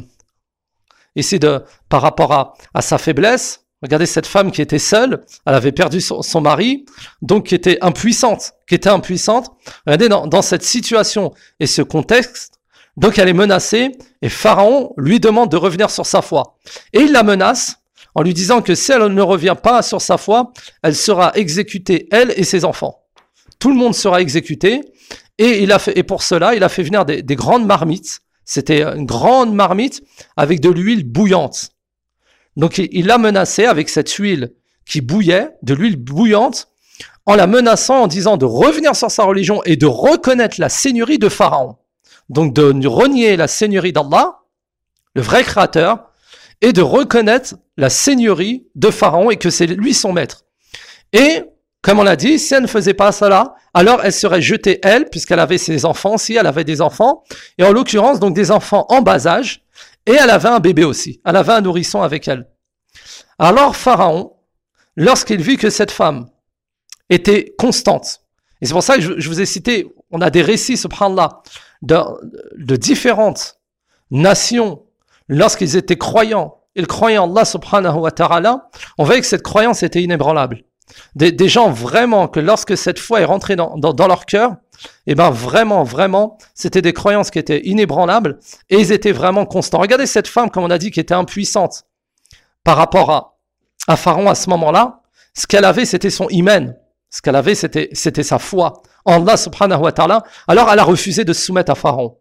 ici de, par rapport à, à sa faiblesse, regardez cette femme qui était seule, elle avait perdu son, son mari, donc qui était impuissante, qui était impuissante. Regardez dans, dans cette situation et ce contexte, donc elle est menacée, et Pharaon lui demande de revenir sur sa foi. Et il la menace en lui disant que si elle ne revient pas sur sa foi, elle sera exécutée, elle et ses enfants. Tout le monde sera exécuté, et, il a fait, et pour cela, il a fait venir des, des grandes marmites. C'était une grande marmite avec de l'huile bouillante. Donc il l'a menacée avec cette huile qui bouillait, de l'huile bouillante, en la menaçant en disant de revenir sur sa religion et de reconnaître la seigneurie de Pharaon. Donc de renier la seigneurie d'Allah, le vrai créateur, et de reconnaître la seigneurie de Pharaon et que c'est lui son maître. Et, comme on l'a dit, si elle ne faisait pas cela, alors elle serait jetée, elle, puisqu'elle avait ses enfants, si elle avait des enfants, et en l'occurrence, donc des enfants en bas âge, et elle avait un bébé aussi, elle avait un nourrisson avec elle. Alors Pharaon, lorsqu'il vit que cette femme était constante, et c'est pour ça que je, je vous ai cité, on a des récits, subhanallah, de, de différentes nations, lorsqu'ils étaient croyants, ils croyaient en Allah subhanahu wa ta'ala, on voyait que cette croyance était inébranlable. Des, des gens vraiment que lorsque cette foi est rentrée dans, dans, dans leur cœur, et ben vraiment, vraiment, c'était des croyances qui étaient inébranlables et ils étaient vraiment constants. Regardez cette femme, comme on a dit, qui était impuissante par rapport à, à Pharaon à ce moment-là. Ce qu'elle avait, c'était son iman. Ce qu'elle avait, c'était, c'était sa foi en Allah subhanahu wa ta'ala. Alors elle a refusé de se soumettre à Pharaon.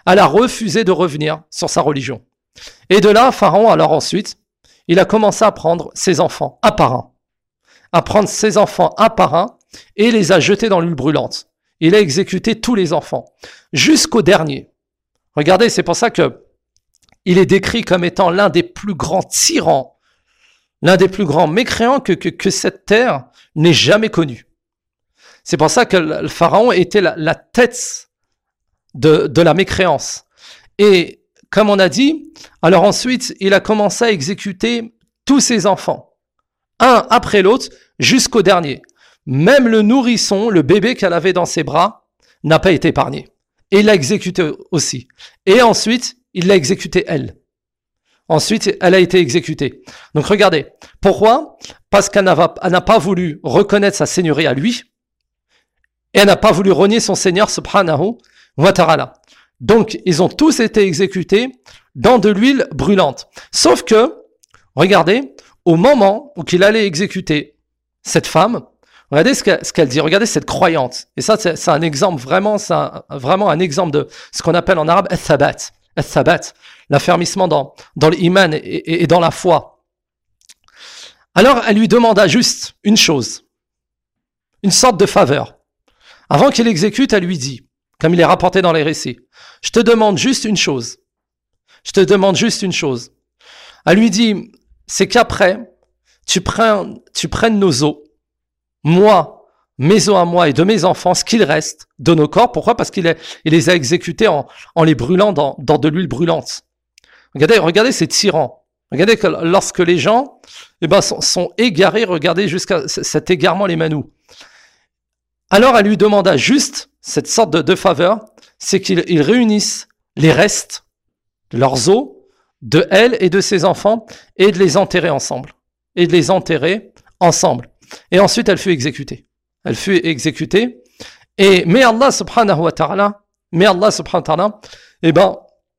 elle a refusé de revenir sur sa religion. Et de là, Pharaon, alors ensuite, il a commencé à prendre ses enfants un par un, à prendre ses enfants un par un et les a jetés dans l'huile brûlante. Il a exécuté tous les enfants, jusqu'au dernier. Regardez, c'est pour ça que il est décrit comme étant l'un des plus grands tyrans, l'un des plus grands mécréants que, que, que cette terre n'ait jamais connu. C'est pour ça que le pharaon était la, la tête de, de la mécréance. Et comme on a dit, alors ensuite, il a commencé à exécuter tous ses enfants, un après l'autre, jusqu'au dernier. Même le nourrisson, le bébé qu'elle avait dans ses bras, n'a pas été épargné. Et il l'a exécuté aussi. Et ensuite, il l'a exécuté elle. Ensuite, elle a été exécutée. Donc regardez, pourquoi ? Parce qu'elle n'a, elle n'a pas voulu reconnaître sa seigneurie à lui, et elle n'a pas voulu renier son Seigneur, subhanahu wa ta'ala. Donc, ils ont tous été exécutés dans de l'huile brûlante. Sauf que, regardez, au moment où il allait exécuter cette femme, regardez ce qu'elle, ce qu'elle dit, regardez cette croyante. Et ça, c'est, c'est un exemple, vraiment, c'est un, vraiment un exemple de ce qu'on appelle en arabe « al-thabat ». Al-thabat, l'affermissement dans, dans l'iman et, et, et dans la foi. Alors, elle lui demanda juste une chose, une sorte de faveur. Avant qu'il exécute, elle lui dit, comme il est rapporté dans les récits, « Je te demande juste une chose. Je te demande juste une chose. » Elle lui dit, c'est qu'après, tu prennes, tu prennes nos os, moi, mes os à moi et de mes enfants, ce qu'il reste de nos corps. Pourquoi ? Parce qu'il est, il les a exécutés en, en les brûlant dans, dans de l'huile brûlante. Regardez, regardez ces tyrans. Regardez que lorsque les gens eh ben, sont, sont égarés, regardez jusqu'à cet égarement les manous. Alors elle lui demanda juste cette sorte de, de faveur, c'est qu'ils ils réunissent les restes de leurs os, de elle et de ses enfants, et de les enterrer ensemble. Et de les enterrer ensemble. Et ensuite elle fut exécutée. Elle fut exécutée. Et mais Allah subhanahu wa ta'ala, mais Allah subhanahu wa ta'ala, eh ben,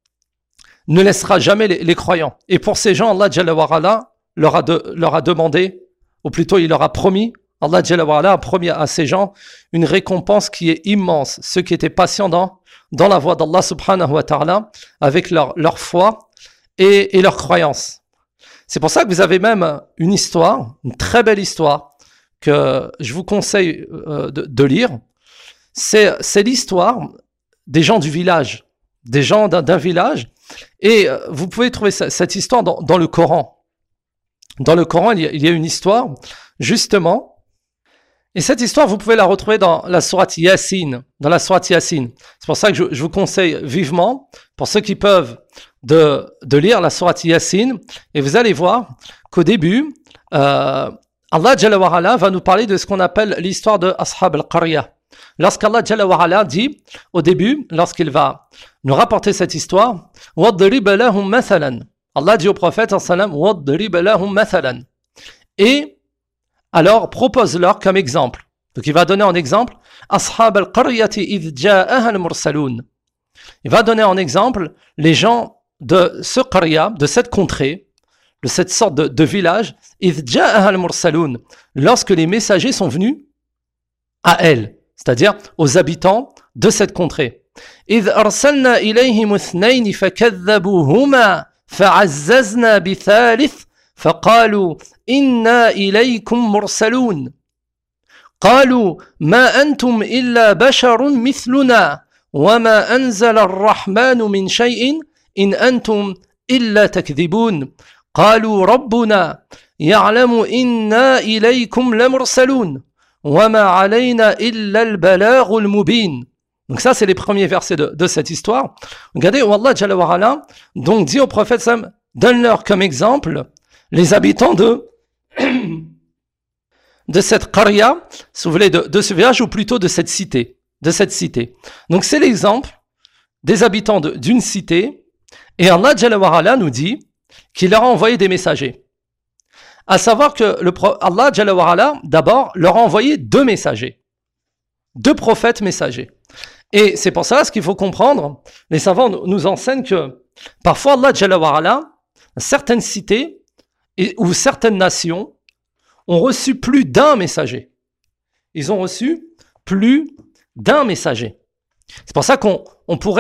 ne laissera jamais les, les croyants. Et pour ces gens, Allah Jalla wa Ala leur a, de, leur a demandé, ou plutôt il leur a promis, Allah Jalla wa Ala a promis à ces gens une récompense qui est immense. Ceux qui étaient patients dans, dans la voie d'Allah subhanahu wa ta'ala, avec leur, leur foi et, et leur croyance. C'est pour ça que vous avez même une histoire, une très belle histoire, que je vous conseille euh, de, de lire. C'est, c'est l'histoire des gens du village, des gens d'un, d'un village. Et euh, vous pouvez trouver ça, cette histoire dans, dans le Coran. Dans le Coran, il y a, il y a une histoire, justement. Et cette histoire, vous pouvez la retrouver dans la sourate Yassine. Dans la sourate Yassine. C'est pour ça que je, je vous conseille vivement, pour ceux qui peuvent, de, de lire la sourate Yassine. Et vous allez voir qu'au début, euh, Allah Jalla wa Ala va nous parler de ce qu'on appelle l'histoire de Ashab al-Qarya. Lorsqu'Allah Jalla wa Ala dit, au début, lorsqu'il va nous rapporter cette histoire, وَضْرِبَ لَهُمْ مَثَلًا. Allah dit au prophète, وَضْرِبَ لَهُمْ مَثَلًا. Et alors propose-leur comme exemple. Donc il va donner en exemple, أَصْحَابَ الْقَرْيَةِ إِذْ جَاءَهَا الْمُرْسَلُونَ. Il va donner en exemple les gens de ce qarya, de cette contrée, de cette sorte de, de village, إِذْ جَاءَهَا الْمُرْسَلُونَ. Lorsque les messagers sont venus à elle, c'est-à-dire aux habitants de cette contrée. إِذْ أَرْسَلْنَا إِلَيْهِمُ اثْنَيْنِ فَكَذَّبُوهُمَا فَعَزَّزْنَا بِثَالِثٍ فَقَالُوا إِنَّا إِلَيْكُمْ مُرْسَلُونَ قَالُوا مَا أَنْتُمْ إِلَّا بَشَرٌ مِثْلُنَا وَمَا أَنزَلَ الرَّحْمَنُ مِنْ شَيْءٍ إِنْ أَنْتُمْ إِلَّا تَكْذِبُونَ قَالُوا رَبُّنَا يَعْلَمُ إِنَّا إِلَيْكُمْ لَمُرْسَلُونَ وَمَا عَلَيْنَا إِلَّا الْبَلَاغُ الْمُبِينُ. Donc ça, c'est les premiers versets de, de cette histoire. Regardez où Allah Jalla wa Ala donc dit au prophète Sam, donne-leur comme exemple les habitants de de cette qarya, si vous voulez, de, de ce village, ou plutôt de cette cité, de cette cité. Donc c'est l'exemple des habitants de, d'une cité, et Allah Jalla wa Ala nous dit qu'il leur a envoyé des messagers. À savoir que le, Allah Jalla wa Ala, d'abord, leur a envoyé deux messagers, deux prophètes messagers. Et c'est pour ça, ce qu'il faut comprendre, les savants nous enseignent que parfois Allah Jalla wa Ala, certaines cités et, ou certaines nations ont reçu plus d'un messager. Ils ont reçu plus d'un messager. C'est pour ça qu'on on pourrait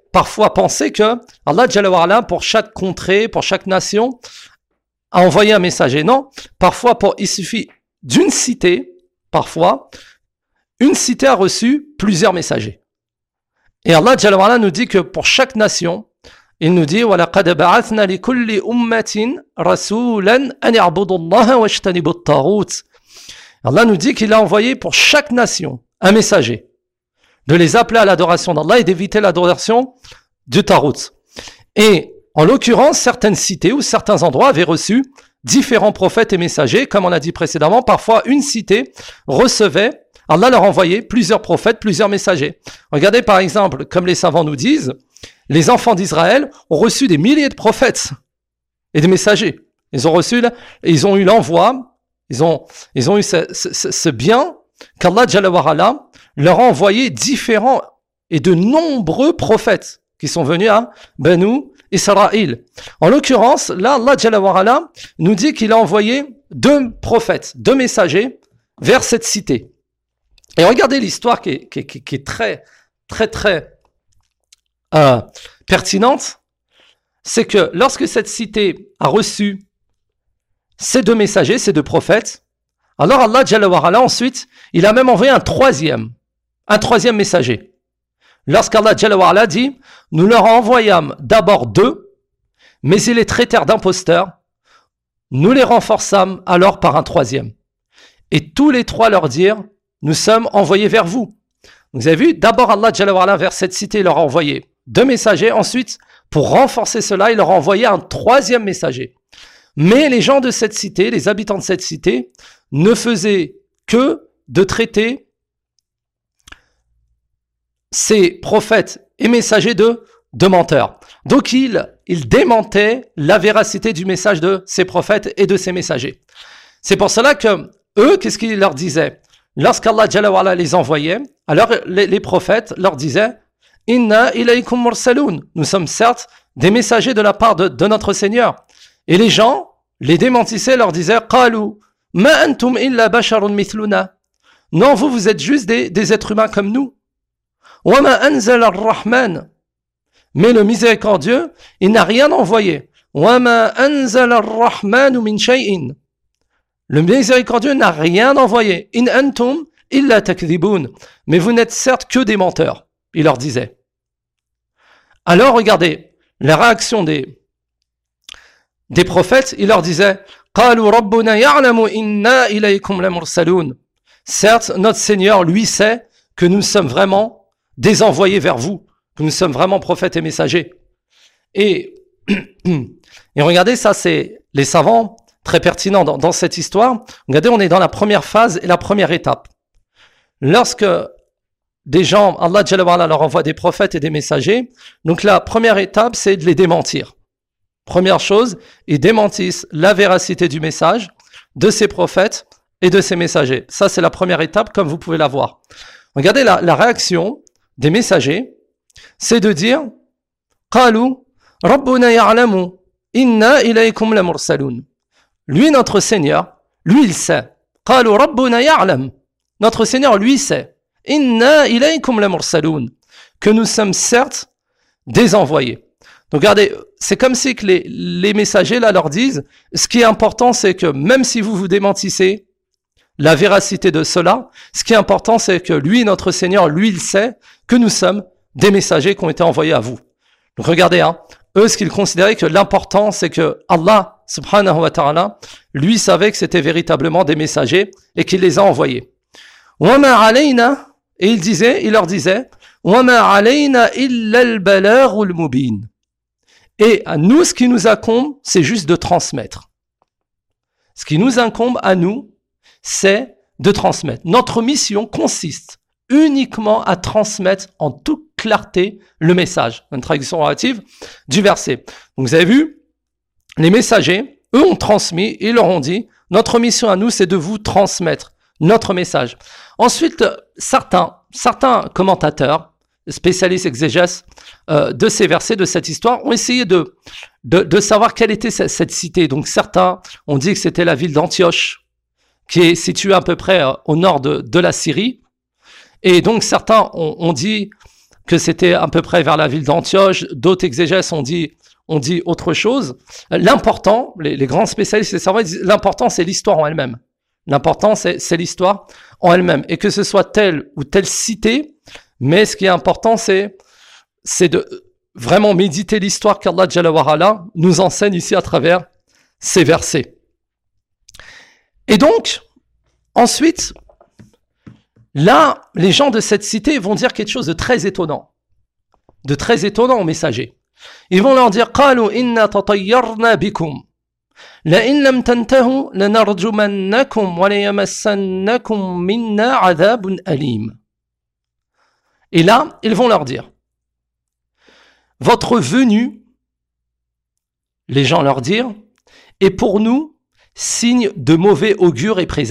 parfois penser que Allah Jalla wa Ala, pour chaque contrée, pour chaque nation, a envoyé un messager. Non, parfois pour, il suffit d'une cité, parfois, une cité a reçu plusieurs messagers. Et Allah Jalla wa Ala nous dit que pour chaque nation, il nous dit وَلَقَدْ بَعَثْنَا لِكُلِّ أُمَّةٍ رَسُولًا أَنِ اعْبُدُوا اللَّهَ وَاجْتَنِبُوا الطَّاغُوتَ. Allah nous dit qu'il a envoyé pour chaque nation un messager, de les appeler à l'adoration d'Allah et d'éviter l'adoration du Tarout. Et en l'occurrence, certaines cités ou certains endroits avaient reçu différents prophètes et messagers, comme on a dit précédemment. Parfois, une cité recevait, Allah leur envoyait plusieurs prophètes, plusieurs messagers. Regardez par exemple, comme les savants nous disent, les enfants d'Israël ont reçu des milliers de prophètes et des messagers. Ils ont reçu, ils ont eu l'envoi, ils ont, ils ont eu ce, ce, ce bien qu'Allah Jalla wa Ala leur a envoyé différents et de nombreux prophètes qui sont venus à Banu Israël. En l'occurrence, là, Allah Jalla wa Ala nous dit qu'il a envoyé deux prophètes, deux messagers vers cette cité. Et regardez l'histoire qui est, qui est, qui est très, très, très euh, pertinente. C'est que lorsque cette cité a reçu ces deux messagers, ces deux prophètes, alors Allah Jalla wa Ala ensuite, il a même envoyé un troisième, un troisième messager. Lorsqu'Allah Jalla wa Ala dit, nous leur envoyâmes d'abord deux, mais ils les traitèrent d'imposteurs, nous les renforçâmes alors par un troisième. Et tous les trois leur dirent, nous sommes envoyés vers vous. Vous avez vu, d'abord Allah Jalla wa Ala vers cette cité, il leur a envoyé deux messagers, ensuite, pour renforcer cela, il leur a envoyé un troisième messager. Mais les gens de cette cité, les habitants de cette cité, ne faisaient que de traiter ces prophètes et messagers de, de menteurs. Donc ils, ils démentaient la véracité du message de ces prophètes et de ces messagers. C'est pour cela que eux, qu'est-ce qu'ils leur disaient? Lorsqu'Allah Jalla wa Ala les envoyait, alors les, les prophètes leur disaient « Inna ilaykum mursaloun » Nous sommes certes des messagers de la part de, de notre Seigneur. Et les gens les démentissaient, leur disaient « Qalu ma antum illa basharun mithluna » Non, vous, vous êtes juste des, des êtres humains comme nous. « Wa ma anzala ar-Rahman » Mais le miséricordieux, il n'a rien envoyé. « Wa ma anzala ar-Rahmanu min shay'in » Le miséricordieux n'a rien envoyé. « In antum illa takdhibun » Mais vous n'êtes certes que des menteurs, il leur disait. Alors regardez, la réaction des des prophètes, il leur disait قالوا ربنا يعلم إنا إليكم لمرسلون. Certes, notre Seigneur, lui, sait que nous sommes vraiment des envoyés vers vous, que nous sommes vraiment prophètes et messagers. Et, et regardez, ça, c'est les savants très pertinents dans, dans cette histoire. Regardez, on est dans la première phase et la première étape. Lorsque des gens, Allah Jalla wa Ala leur envoie des prophètes et des messagers, donc la première étape, c'est de les démentir. Première chose, ils démentissent la véracité du message de ces prophètes et de ces messagers. Ça, c'est la première étape, comme vous pouvez la voir. Regardez la, la réaction des messagers, c'est de dire « Qalu Rabbuna ya'lamu inna ilaykum lamursalun » Lui, notre Seigneur, lui, il sait. « Qalu Rabbuna ya'lam » Notre Seigneur, lui, sait. « Inna ilaykum lamursalun » Que nous sommes certes des envoyés. Donc regardez, c'est comme si que les, les messagers là leur disent, ce qui est important c'est que même si vous vous démentissez la véracité de cela, ce qui est important c'est que lui, notre Seigneur, lui il sait que nous sommes des messagers qui ont été envoyés à vous. Donc regardez, hein, eux ce qu'ils considéraient que l'important c'est que Allah subhanahu wa ta'ala, lui savait que c'était véritablement des messagers et qu'il les a envoyés. Wa ma alayna, et il disait, il leur disait, wa ma alayna illa al-balaghul mubin. Et à nous, ce qui nous incombe, c'est juste de transmettre. Ce qui nous incombe à nous, c'est de transmettre. Notre mission consiste uniquement à transmettre en toute clarté le message. Une traduction relative du verset. Donc vous avez vu, les messagers, eux ont transmis, et ils leur ont dit, notre mission à nous, c'est de vous transmettre notre message. Ensuite, certains, certains commentateurs, spécialistes exégèses euh, de ces versets, de cette histoire, ont essayé de, de, de savoir quelle était cette, cette cité. Donc certains ont dit que c'était la ville d'Antioche, qui est située à peu près euh, au nord de, de la Syrie. Et donc certains ont, ont dit que c'était à peu près vers la ville d'Antioche. D'autres exégèses ont dit, ont dit autre chose. L'important, les, les grands spécialistes des savants disent, l'important c'est l'histoire en elle-même. L'important c'est, c'est l'histoire en elle-même. Et que ce soit telle ou telle cité, mais ce qui est important c'est, c'est de vraiment méditer l'histoire qu'Allah Jalla wa Ala nous enseigne ici à travers ces versets. Et donc, ensuite, là, les gens de cette cité vont dire quelque chose de très étonnant, de très étonnant aux messagers. Ils vont leur dire « قَالُوا إِنَّا تَطَيَّرْنَا بِكُمْ لَإِنْ لَمْ تَنْتَهُوا لَنَرْجُمَنَّكُمْ وَلَيَمَسَّنَّكُمْ مِنَّا عَذَابٌ أَلِيمٌ » Et là, ils vont leur dire « Votre venue, les gens leur dire, est pour nous signe de mauvais augure et présage. »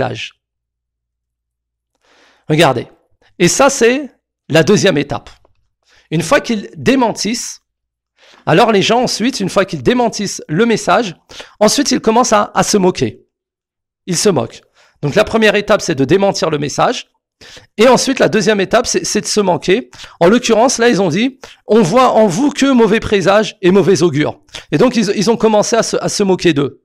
Regardez. Et ça, c'est la deuxième étape. Une fois qu'ils démentissent, alors les gens ensuite, une fois qu'ils démentissent le message, ensuite ils commencent à, à se moquer. Ils se moquent. Donc la première étape, c'est de démentir le message. Et ensuite, la deuxième étape, c'est, c'est de se moquer. En l'occurrence, là, ils ont dit, on voit en vous que mauvais présage et mauvais augure. Et donc, ils, ils ont commencé à se, à se moquer d'eux.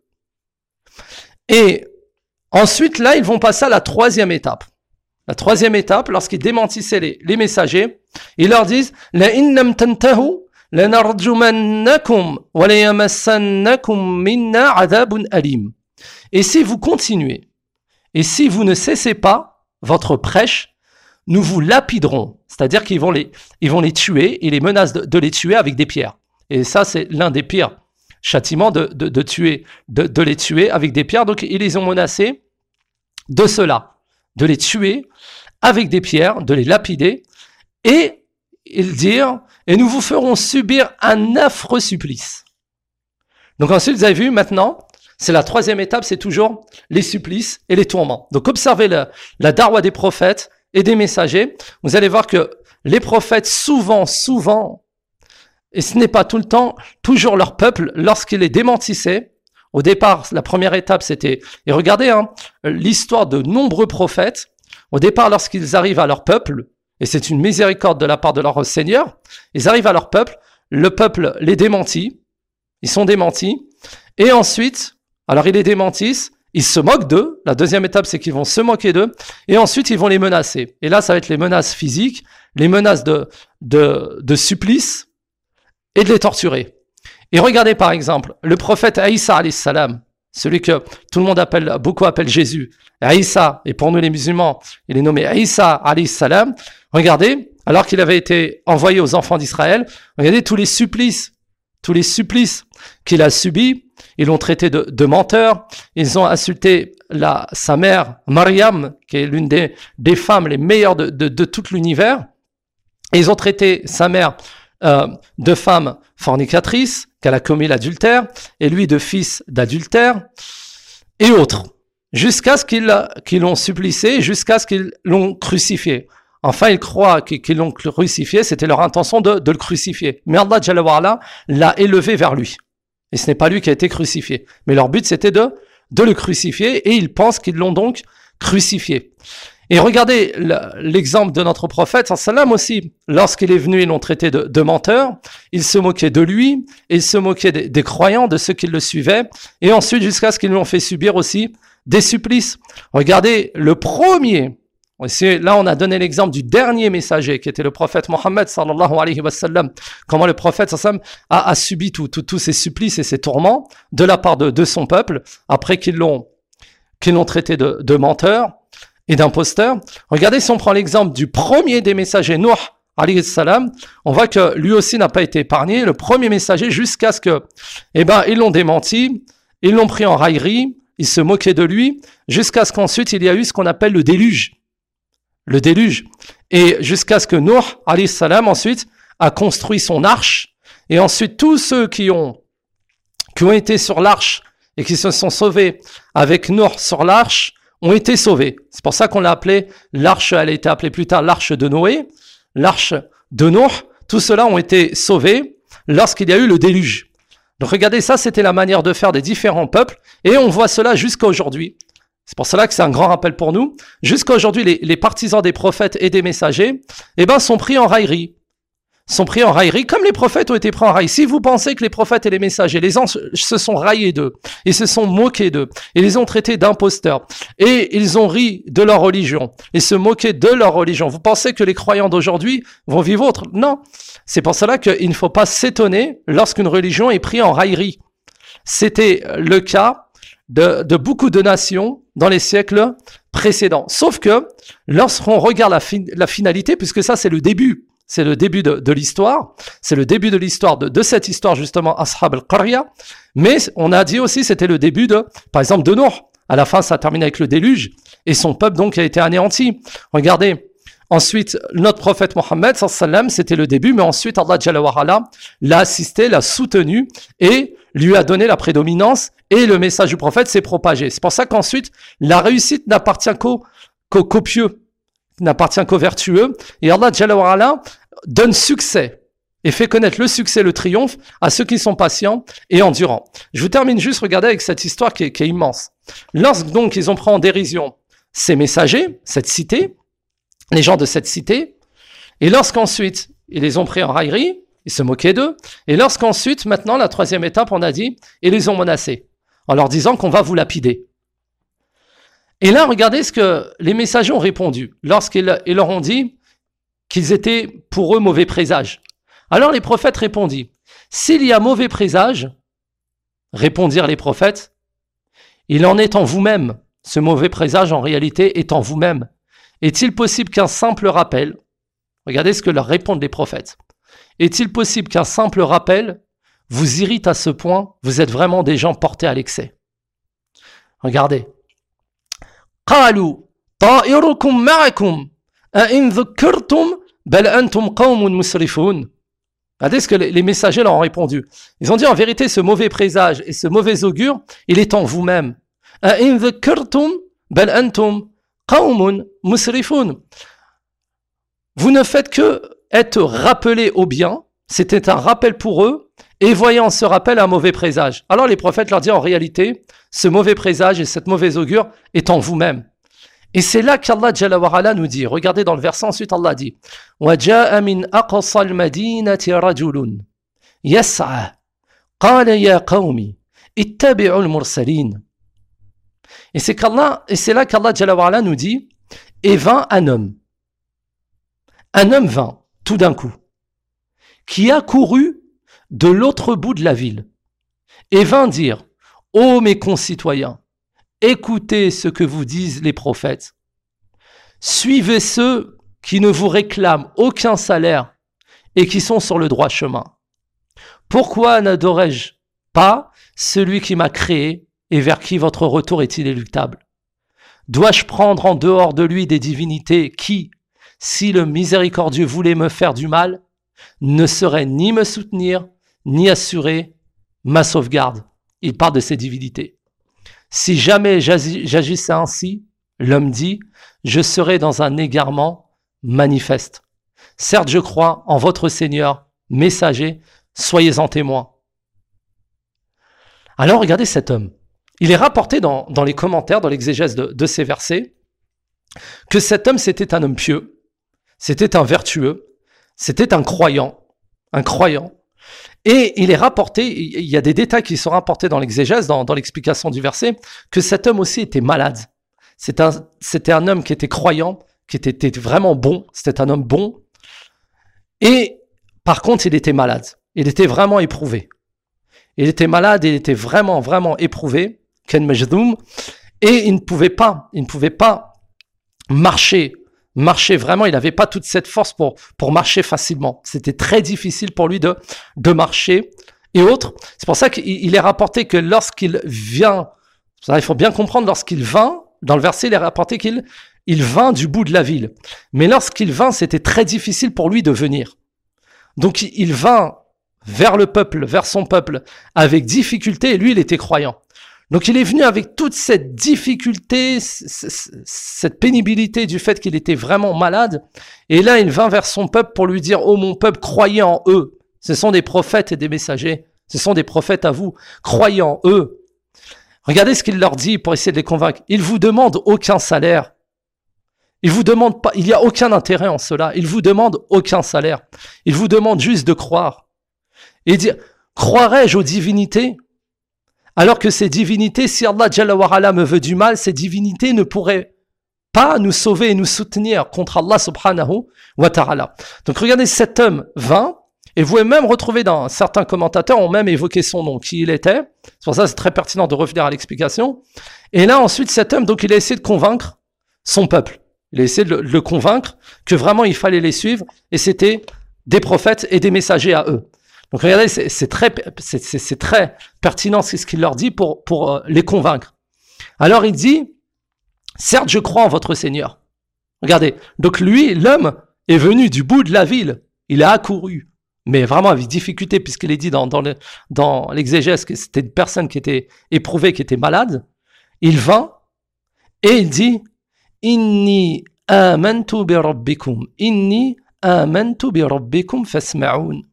Et ensuite, là, ils vont passer à la troisième étape. La troisième étape, lorsqu'ils démentissaient les, les messagers, ils leur disent « La innam tantahu, la narjumannakum, wa la yamassannakum minna adhabun alim. » Et si vous continuez, et si vous ne cessez pas votre prêche, nous vous lapiderons. C'est-à-dire qu'ils vont les, ils vont les tuer, et les menacent de, de les tuer avec des pierres. Et ça, c'est l'un des pires châtiments de, de, de tuer, de, de les tuer avec des pierres. Donc, ils les ont menacés de cela, de les tuer avec des pierres, de les lapider, et ils dirent, et nous vous ferons subir un affreux supplice. Donc ensuite, vous avez vu, maintenant, c'est la troisième étape, c'est toujours les supplices et les tourments. Donc observez la, la darwa des prophètes et des messagers. Vous allez voir que les prophètes, souvent, souvent, et ce n'est pas tout le temps, toujours leur peuple, lorsqu'ils les démentissaient, au départ, la première étape, c'était... Et regardez, hein, l'histoire de nombreux prophètes, au départ, lorsqu'ils arrivent à leur peuple, et c'est une miséricorde de la part de leur Seigneur, ils arrivent à leur peuple, le peuple les démentit, ils sont démentis, et ensuite, alors ils les démentissent, ils se moquent d'eux, la deuxième étape, c'est qu'ils vont se moquer d'eux, et ensuite, ils vont les menacer. Et là, ça va être les menaces physiques, les menaces de, de, de supplice, et de les torturer. Et regardez par exemple, le prophète Aïssa alayhi salam, celui que tout le monde appelle, beaucoup appelle Jésus. Aïssa, et pour nous les musulmans, il est nommé Aïssa alayhi salam. Regardez, alors qu'il avait été envoyé aux enfants d'Israël, regardez tous les supplices, tous les supplices qu'il a subis. Ils l'ont traité de, de menteur, ils ont insulté la, sa mère Mariam, qui est l'une des, des femmes les meilleures de, de, de tout l'univers. Et ils ont traité sa mère euh, de femme fornicatrice, qu'elle a commis l'adultère, et lui de fils d'adultère, et autres, jusqu'à ce qu'ils, qu'ils l'ont supplicé, jusqu'à ce qu'ils l'ont crucifié. Enfin, ils croient qu'ils l'ont crucifié, c'était leur intention de, de le crucifier. Mais Allah Jalla wa Ala l'a élevé vers lui. Et ce n'est pas lui qui a été crucifié. Mais leur but, c'était de, de le crucifier, et ils pensent qu'ils l'ont donc crucifié. Et regardez l'exemple de notre prophète, sallam aussi, lorsqu'il est venu, ils l'ont traité de, de menteur, ils se moquaient de lui, et ils se moquaient des, des croyants, de ceux qui le suivaient, et ensuite jusqu'à ce qu'ils lui ont fait subir aussi des supplices. Regardez, le premier, là on a donné l'exemple du dernier messager, qui était le prophète Mohammed, sallallahu alayhi wa sallam, comment le prophète sallam a, a subi tous tout, tout ces supplices et ces tourments de la part de, de son peuple, après qu'ils l'ont, qu'ils l'ont traité de, de menteur, et d'imposteurs. Regardez, si on prend l'exemple du premier des messagers, Nuh, alayhi salam, on voit que lui aussi n'a pas été épargné, le premier messager, jusqu'à ce que, eh ben, ils l'ont démenti, ils l'ont pris en raillerie, ils se moquaient de lui, jusqu'à ce qu'ensuite il y a eu ce qu'on appelle le déluge. Le déluge. Et jusqu'à ce que Nuh, alayhi salam, ensuite, a construit son arche, et ensuite tous ceux qui ont, qui ont été sur l'arche, et qui se sont sauvés avec Nuh sur l'arche, ont été sauvés. C'est pour ça qu'on l'a appelé, l'arche, elle a été appelée plus tard l'arche de Noé, l'arche de Nuh. Tous ceux-là ont été sauvés lorsqu'il y a eu le déluge. Donc regardez, ça c'était la manière de faire des différents peuples, et on voit cela jusqu'à aujourd'hui. C'est pour cela que c'est un grand rappel pour nous. Jusqu'à aujourd'hui, les, les partisans des prophètes et des messagers, eh ben, sont pris en raillerie. sont pris en raillerie, comme les prophètes ont été pris en raillerie. Si vous pensez que les prophètes et les messagers, les anges se sont raillés d'eux, ils se sont moqués d'eux, ils les ont traités d'imposteurs, et ils ont ri de leur religion, et se moquaient de leur religion, vous pensez que les croyants d'aujourd'hui vont vivre autre? Non. C'est pour cela qu'il ne faut pas s'étonner lorsqu'une religion est prise en raillerie. C'était le cas de, de beaucoup de nations dans les siècles précédents. Sauf que lorsqu'on regarde la, fin, la finalité, puisque ça c'est le début, c'est le début de, de l'histoire, c'est le début de l'histoire, de, de cette histoire justement, Ashab al-Qarya, mais on a dit aussi c'était le début de, par exemple, de Nuh. À la fin, ça termine avec le déluge, et son peuple donc a été anéanti. Regardez, ensuite, notre prophète Mohammed, c'était le début, mais ensuite Allah Jalla wa Ala l'a assisté, l'a soutenu, et lui a donné la prédominance, et le message du prophète s'est propagé. C'est pour ça qu'ensuite, la réussite n'appartient qu'aux qu'aux qu'aux pieux, n'appartient qu'aux vertueux, et Allah Jalla wa Ala donne succès et fait connaître le succès, le triomphe à ceux qui sont patients et endurants. Je vous termine juste, regardez, avec cette histoire qui est, qui est immense. Lorsque donc ils ont pris en dérision ces messagers, cette cité, les gens de cette cité, et lorsqu'ensuite ils les ont pris en raillerie, ils se moquaient d'eux, et lorsqu'ensuite, maintenant, la troisième étape, on a dit, ils les ont menacés, en leur disant qu'on va vous lapider. Et là, regardez ce que les messagers ont répondu, lorsqu'ils ils leur ont dit qu'ils étaient pour eux mauvais présages. Alors les prophètes répondirent, s'il y a mauvais présage, répondirent les prophètes, il en est en vous-même. Ce mauvais présage en réalité est en vous-même. Est-il possible qu'un simple rappel, regardez ce que leur répondent les prophètes, est-il possible qu'un simple rappel vous irrite à ce point, vous êtes vraiment des gens portés à l'excès? Regardez. قالوا طائركم معكم أئن ذكرتم بل أنتم قوم مسرفون. Regardez ce que les messagers leur ont répondu. Ils ont dit en vérité ce mauvais présage et ce mauvais augure, il est en vous-même. أئن ذكرتم بل أنتم قوم مسرفون. Vous ne faites que être rappelés au bien, c'était un rappel pour eux, et voyant ce rappel un mauvais présage. Alors les prophètes leur disent en réalité, ce mauvais présage et cette mauvaise augure est en vous-même. Et c'est là qu'Allah Jalla wa Ala nous dit, regardez dans le verset ensuite, Allah dit وَجَاءَ مِنْ أَقْصَى الْمَدِينَةِ رَجُلٌ يَسْعَى قَالَ يَا قَوْمِ اتَّبِعُوا الْمُرْسَلِينَ. Et c'est qu'Allah, et c'est là qu'Allah Jalla wa Ala nous dit, et vint un homme. Un homme vint, tout d'un coup, qui a couru de l'autre bout de la ville, et vint dire, ô mes concitoyens, écoutez ce que vous disent les prophètes. Suivez ceux qui ne vous réclament aucun salaire et qui sont sur le droit chemin. Pourquoi n'adorais-je pas celui qui m'a créé et vers qui votre retour est inéluctable? Dois-je prendre en dehors de lui des divinités qui, si le miséricordieux voulait me faire du mal, ne sauraient ni me soutenir, ni assurer ma sauvegarde? Il parle de ces divinités. Si jamais j'agissais ainsi, l'homme dit, je serais dans un égarement manifeste. Certes, je crois en votre Seigneur, messager, soyez-en témoins. Alors, regardez cet homme. Il est rapporté dans, dans les commentaires, dans l'exégèse de, de ces versets, que cet homme, c'était un homme pieux, c'était un vertueux, c'était un croyant, un croyant. Et il est rapporté, il y a des détails qui sont rapportés dans l'exégèse, dans, dans l'explication du verset, que cet homme aussi était malade. C'était un, c'était un homme qui était croyant, qui était, était vraiment bon, c'était un homme bon. Et par contre, il était malade. Il était vraiment éprouvé. Il était malade, il était vraiment, vraiment éprouvé, Ken Majdoum, et il ne pouvait pas, il ne pouvait pas marcher. Marcher vraiment, il n'avait pas toute cette force pour, pour marcher facilement. C'était très difficile pour lui de, de marcher et autres. C'est pour ça qu'il est rapporté que lorsqu'il vient, il faut bien comprendre, lorsqu'il vint, dans le verset, il est rapporté qu'il il vint du bout de la ville. Mais lorsqu'il vint, c'était très difficile pour lui de venir. Donc il vint vers le peuple, vers son peuple, avec difficulté, et lui, il était croyant. Donc il est venu avec toute cette difficulté, cette pénibilité du fait qu'il était vraiment malade. Et là, il vint vers son peuple pour lui dire, ô mon peuple, croyez en eux. Ce sont des prophètes et des messagers. Ce sont des prophètes à vous. Croyez en eux. Regardez ce qu'il leur dit pour essayer de les convaincre. Ils vous demandent aucun salaire. Il vous demande pas, il n'y a aucun intérêt en cela. Il vous demande aucun salaire. Il vous demande juste de croire. Et dire, croirais-je aux divinités? Alors que ces divinités, si Allah Jalla wa Ala me veut du mal, ces divinités ne pourraient pas nous sauver et nous soutenir contre Allah subhanahu wa ta'ala. Donc regardez, cet homme vint, et vous pouvez même retrouver dans certains commentateurs, ont même évoqué son nom, qui il était. C'est pour ça que c'est très pertinent de revenir à l'explication. Et là, ensuite, cet homme, donc il a essayé de convaincre son peuple. Il a essayé de le, de le convaincre que vraiment il fallait les suivre, et c'était des prophètes et des messagers à eux. Donc regardez, c'est, c'est, très, c'est, c'est, c'est très pertinent c'est ce qu'il leur dit pour, pour euh, les convaincre. Alors il dit, certes je crois en votre Seigneur. Regardez, donc lui, l'homme, est venu du bout de la ville, il a accouru, mais vraiment avec difficulté, puisqu'il est dit dans, dans, le, dans l'exégèse que c'était une personne qui était éprouvée, qui était malade. Il vint et il dit, Inni amantu bi rabbikum, inni amantu bi rabbikum fasma'un.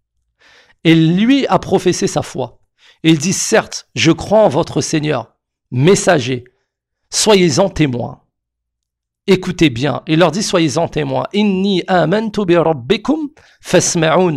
Et lui a professé sa foi. Et il dit, certes, je crois en votre Seigneur, messager, soyez-en témoins. Écoutez bien. Il leur dit, soyez-en témoins. Inni amantu bi rabbikum fasma'un.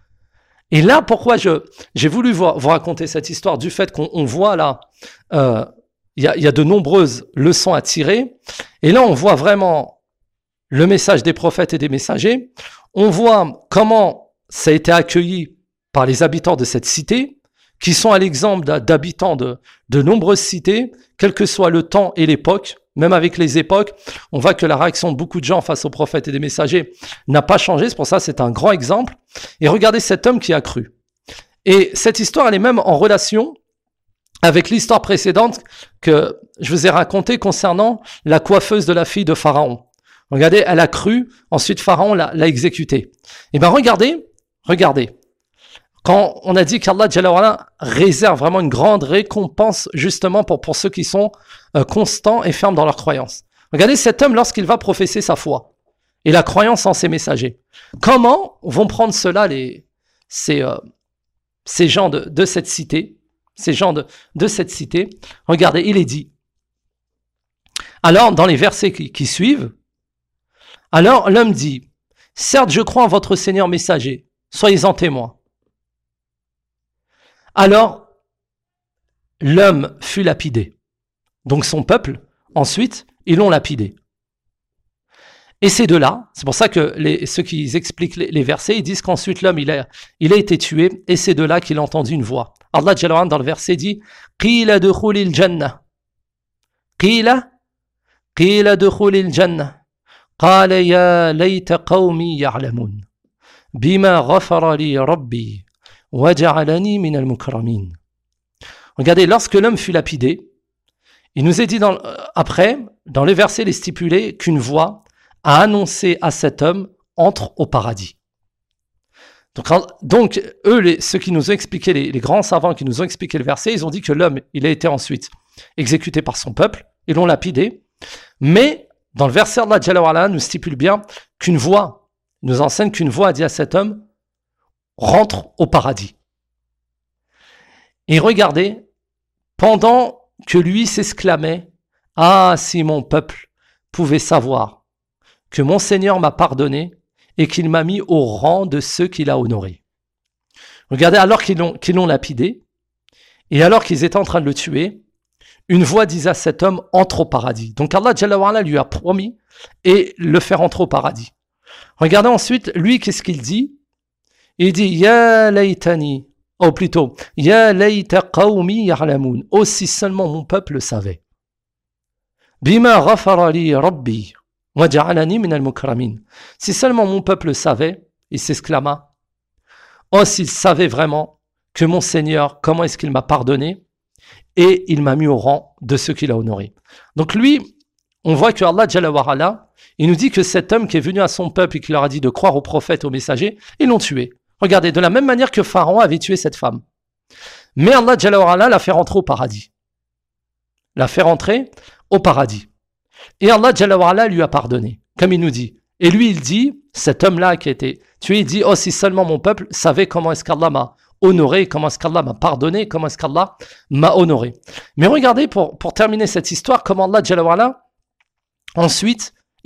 Et là, pourquoi je, j'ai voulu vous, vous raconter cette histoire du fait qu'on on voit là, euh, il y a, y a de nombreuses leçons à tirer. Et là, on voit vraiment le message des prophètes et des messagers. On voit comment ça a été accueilli par les habitants de cette cité, qui sont à l'exemple d'habitants de, de nombreuses cités, quel que soit le temps et l'époque. Même avec les époques, on voit que la réaction de beaucoup de gens face aux prophètes et des messagers n'a pas changé. C'est pour ça que c'est un grand exemple. Et regardez cet homme qui a cru. Et cette histoire, elle est même en relation avec l'histoire précédente que je vous ai racontée concernant la coiffeuse de la fille de Pharaon. Regardez, elle a cru, ensuite Pharaon l'a, l'a exécutée. Et bien regardez, regardez. Quand on a dit qu'Allah Jalla wa Ala réserve vraiment une grande récompense justement pour, pour ceux qui sont euh, constants et fermes dans leur croyance. Regardez cet homme lorsqu'il va professer sa foi et la croyance en ses messagers. Comment vont prendre cela les, ces, euh, ces gens de, de cette cité, ces gens de, de cette cité? Regardez, il est dit. Alors, dans les versets qui, qui suivent, alors l'homme dit, certes je crois en votre Seigneur messager, soyez-en témoins. Alors, l'homme fut lapidé. Donc son peuple, ensuite, ils l'ont lapidé. Et c'est de là, c'est pour ça que les, ceux qui expliquent les, les versets, ils disent qu'ensuite l'homme, il a, il a été tué, et c'est de là qu'il a entendu une voix. Allah Jalla wa Ala, dans le verset, dit « Qila dukhulil jannah » Qila Qila dukhulil jannah Qala ya layta qawmi ya'lamun Bima ghafara li rabbi Waja'alani min al-mukramin. Regardez, lorsque l'homme fut lapidé, il nous est dit dans, euh, après, dans les versets, il est stipulé qu'une voix a annoncé à cet homme entre au paradis. Donc, donc eux, les, ceux qui nous ont expliqué, les, les grands savants qui nous ont expliqué le verset, ils ont dit que l'homme, il a été ensuite exécuté par son peuple, ils l'ont lapidé, mais dans le verset Allah Jalla wa Ala nous stipule bien qu'une voix, nous enseigne qu'une voix a dit à cet homme, rentre au paradis. Et regardez, pendant que lui s'exclamait, « Ah, si mon peuple pouvait savoir que mon Seigneur m'a pardonné et qu'il m'a mis au rang de ceux qu'il a honorés. » Regardez, alors qu'ils l'ont, qu'ils l'ont lapidé, et alors qu'ils étaient en train de le tuer, une voix disait à cet homme, « Entre au paradis. » Donc Allah Jalla wa Ala lui a promis et le faire entrer au paradis. Regardez ensuite, lui, qu'est-ce qu'il dit? Il dit, Ya laytani, ou plutôt, Ya layta qawmi ya'lamun, oh si seulement mon peuple le savait. Bima ghafara li rabbi, wa ja'alani min al-mukramin. Si seulement mon peuple le savait, il s'exclama, oh s'il savait vraiment que mon Seigneur, comment est-ce qu'il m'a pardonné, et il m'a mis au rang de ceux qu'il a honorés. Donc lui, on voit que Allah Jalla wa Ala, il nous dit que cet homme qui est venu à son peuple et qui leur a dit de croire aux prophètes, aux messagers, ils l'ont tué. Regardez, de la même manière que Pharaon avait tué cette femme. Mais Allah Jalla wa Ala l'a fait rentrer au paradis. L'a fait rentrer au paradis. Et Allah Jalla wa Ala lui a pardonné, comme il nous dit. Et lui, il dit, cet homme-là qui a été tué, il dit, oh si seulement mon peuple savait comment est-ce qu'Allah m'a honoré, comment est-ce qu'Allah m'a pardonné, comment est-ce qu'Allah m'a honoré. Mais regardez, pour, pour terminer cette histoire, comment Allah Jalla wa Ala, ensuite,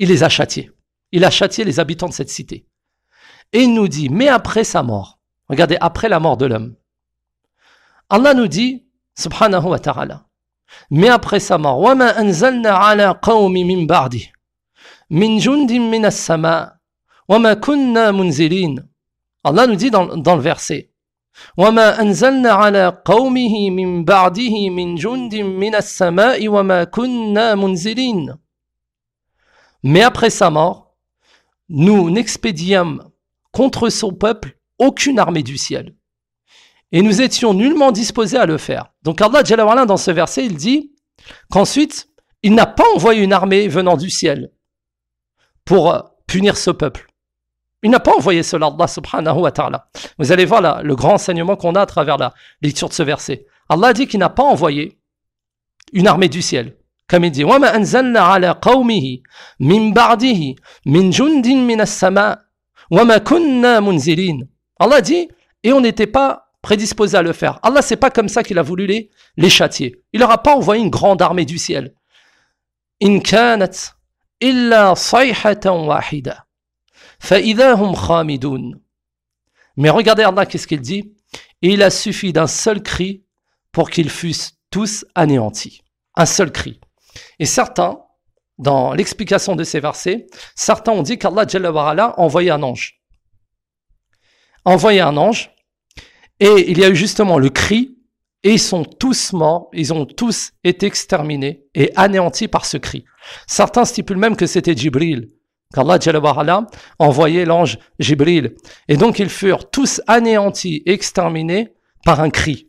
il les a châtiés. Il a châtié les habitants de cette cité. Et il nous dit, mais après sa mort, regardez, après la mort de l'homme, Allah nous dit, subhanahu wa ta'ala, mais après sa mort, وَمَا أَنزَلْنَا عَلَى قَوْمِ مِنْ بَعْدِهِ مِنْ جُنْدٍ مِنَ السَّمَاءِ وَمَا كُنَّا مُنْزِلِينَ. Allah nous dit dans, dans le verset, وَمَا أَنزَلْنَا عَلَى قَوْمِهِ مِنْ بَعْدِهِ مِنْ جُنْدٍ مِنَ السَّمَاءِ وَمَا كُنَّا مُنْزِلِينَ. Mais après sa mort, nous n'expédiâmes contre son peuple aucune armée du ciel. Et nous étions nullement disposés à le faire. Donc Allah Jalla wa Ala, dans ce verset, il dit qu'ensuite, il n'a pas envoyé une armée venant du ciel pour punir ce peuple. Il n'a pas envoyé cela, Allah subhanahu wa ta'ala. Vous allez voir là, le grand enseignement qu'on a à travers la lecture de ce verset. Allah dit qu'il n'a pas envoyé une armée du ciel. Comme il dit, وَمَا أَنزَلْنَا عَلَى قَوْمِهِ مِنْ بَعْدِهِ مِنْ جُنْدٍ مِنَ السَّمَاءِ وَمَا كُنَّا مُنْزِلِينَ. Allah dit, et on n'était pas prédisposé à le faire. Allah, c'est pas comme ça qu'il a voulu les, les châtier. Il leur a pas envoyé une grande armée du ciel. إِنْ كَانَتْ إِلَّا صَيْحَةً وَاحِدَةً فَإِذَا هُمْ خَامِدُونَ. Mais regardez Allah, qu'est-ce qu'il dit? Il a suffi d'un seul cri pour qu'ils fussent tous anéantis. Un seul cri. Et certains, dans l'explication de ces versets, certains ont dit qu'Allah Jalla wa Ala a envoyé un ange. A envoyé un ange, et il y a eu justement le cri, et ils sont tous morts, ils ont tous été exterminés et anéantis par ce cri. Certains stipulent même que c'était Jibril, qu'Allah Jalla wa Ala a envoyé l'ange Jibril. Et donc ils furent tous anéantis, exterminés par un cri.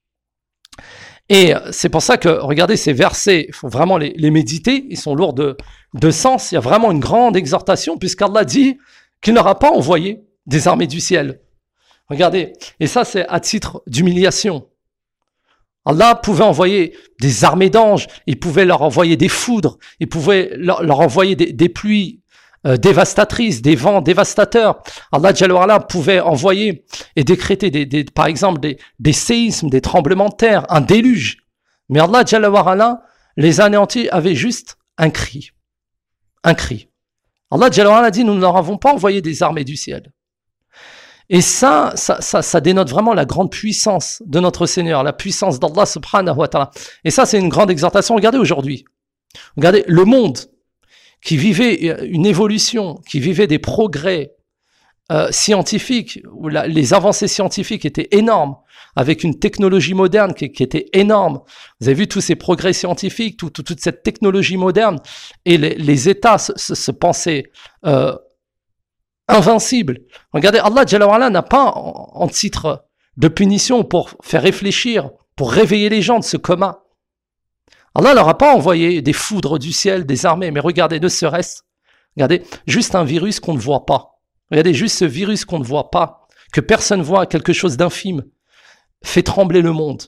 Et c'est pour ça que, regardez, ces versets, il faut vraiment les, les méditer, ils sont lourds de, de sens, il y a vraiment une grande exhortation, puisqu'Allah dit qu'il n'aura pas envoyé des armées du ciel. Regardez, et ça c'est à titre d'humiliation. Allah pouvait envoyer des armées d'anges, il pouvait leur envoyer des foudres, il pouvait leur, leur envoyer des, des pluies euh, dévastatrices, des vents dévastateurs. Allah Jalla wa Ala pouvait envoyer et décréter des, des, par exemple des, des séismes, des tremblements de terre, un déluge. Mais Allah Jalla wa Ala, les anéantis avaient juste un cri. Un cri. Allah Jalla wa Ala dit, nous ne leur avons pas envoyé des armées du ciel. Et ça, ça, ça, ça dénote vraiment la grande puissance de notre Seigneur, la puissance d'Allah subhanahu wa ta'ala. Et ça, c'est une grande exhortation. Regardez aujourd'hui. Regardez le monde qui vivait une évolution, qui vivait des progrès euh, scientifiques, où la, les avancées scientifiques étaient énormes, avec une technologie moderne qui, qui était énorme. Vous avez vu tous ces progrès scientifiques, tout, tout, toute cette technologie moderne, et les, les États se, se, se pensaient euh, invincible. Regardez, Allah Jalla wa Ala n'a pas en, en titre de punition pour faire réfléchir, pour réveiller les gens de ce coma. Allah leur a pas envoyé des foudres du ciel, des armées, mais regardez, ne serait-ce, regardez, juste un virus qu'on ne voit pas. Regardez, juste ce virus qu'on ne voit pas, que personne voit, quelque chose d'infime, fait trembler le monde,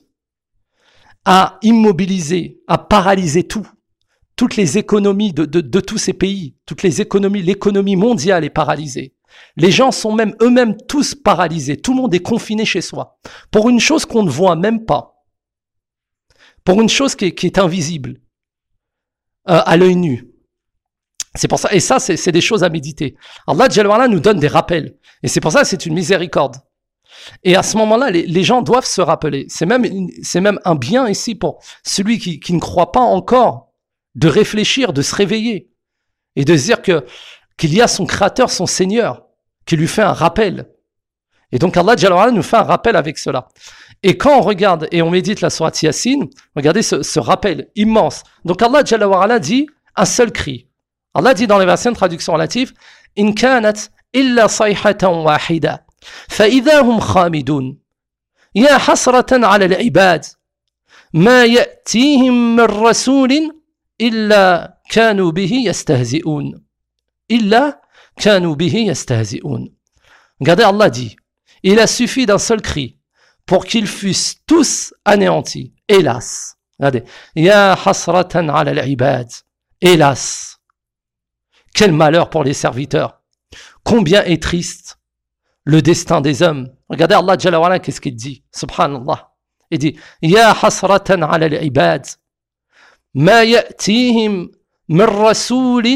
a immobilisé, a paralysé tout. Toutes les économies de, de, de tous ces pays, toutes les économies, l'économie mondiale est paralysée. Les gens sont même eux-mêmes tous paralysés. Tout le monde est confiné chez soi. Pour une chose qu'on ne voit même pas. Pour une chose qui est, qui est invisible. Euh, à l'œil nu. C'est pour ça, et ça, c'est, c'est des choses à méditer. Allah Jalla wa Ala nous donne des rappels. Et c'est pour ça que c'est une miséricorde. Et à ce moment-là, les, les gens doivent se rappeler. C'est même, c'est même un bien ici pour celui qui, qui ne croit pas encore, de réfléchir, de se réveiller et de se dire que qu'il y a son créateur, son Seigneur, qui lui fait un rappel. Et donc Allah Jalla wa Ala nous fait un rappel avec cela. Et quand on regarde et on médite la sourate Yassine, regardez ce, ce rappel immense. Donc Allah Jalla wa Ala dit un seul cri. Allah dit dans les versions de traduction relative, In kanat illa sayhatan wahida, fa idha hum khamidun, ya hasratan ala al-ibad, ma ya'tihim min rasulin إلا كانوا به يستهزئون إلا كانوا به يستهزئون. Regardez, Allah dit, il a suffi d'un seul cri pour qu'ils fussent tous anéantis. Hélas. Regardez, Ya hasratan ala al-ibad. Hélas. Quel malheur pour les serviteurs. Combien est triste le destin des hommes. Regardez Allah Jalla wa Ala, qu'est-ce qu'il dit? Subhanallah. Il dit, Ya hasratan ala al-ibad. ما يأتيهم من رسول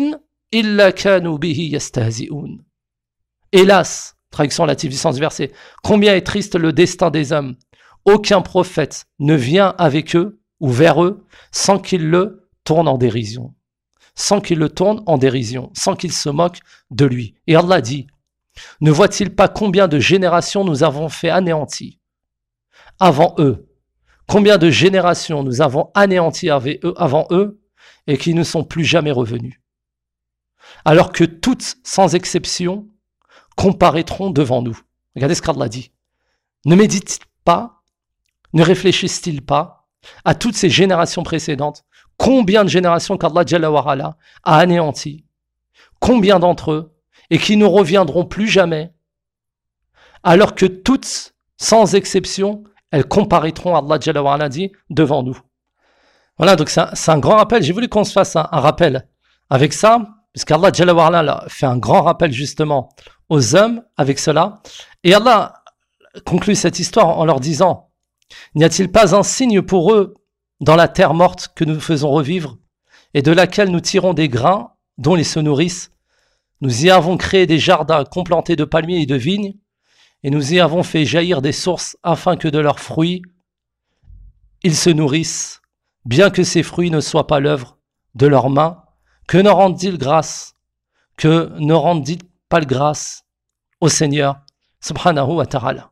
illa kanu bihi yastahzi'un. Hélas, traduction relative du sens du verset, combien est triste le destin des hommes. Aucun prophète ne vient avec eux ou vers eux sans qu'il le tourne en dérision. Sans qu'il le tourne en dérision, sans qu'il se moque de lui. Et Allah dit, ne voit-il pas combien de générations nous avons fait anéantir avant eux? Combien de générations nous avons anéanti avant eux et qui ne sont plus jamais revenus? Alors que toutes, sans exception, comparaîtront devant nous. Regardez ce qu'Allah dit. Ne médite-t-il pas, ne réfléchissent-ils pas à toutes ces générations précédentes? Combien de générations qu'Allah Jalla wa Ala a anéanties? Combien d'entre eux? Et qui ne reviendront plus jamais? Alors que toutes, sans exception, elles comparaîtront, Allah Jalla wa Ala dit, devant nous. Voilà, donc c'est un, c'est un grand rappel. J'ai voulu qu'on se fasse un, un rappel avec ça, puisqu'Allah Jalla wa Ala fait un grand rappel justement aux hommes avec cela. Et Allah conclut cette histoire en leur disant, n'y a-t-il pas un signe pour eux dans la terre morte que nous faisons revivre et de laquelle nous tirons des grains dont ils se nourrissent? Nous y avons créé des jardins complantés de palmiers et de vignes et nous y avons fait jaillir des sources afin que de leurs fruits ils se nourrissent, bien que ces fruits ne soient pas l'œuvre de leurs mains. Que ne rendent-ils grâce? Que ne rendent-ils pas le grâce au Seigneur subhanahu wa ta'ala?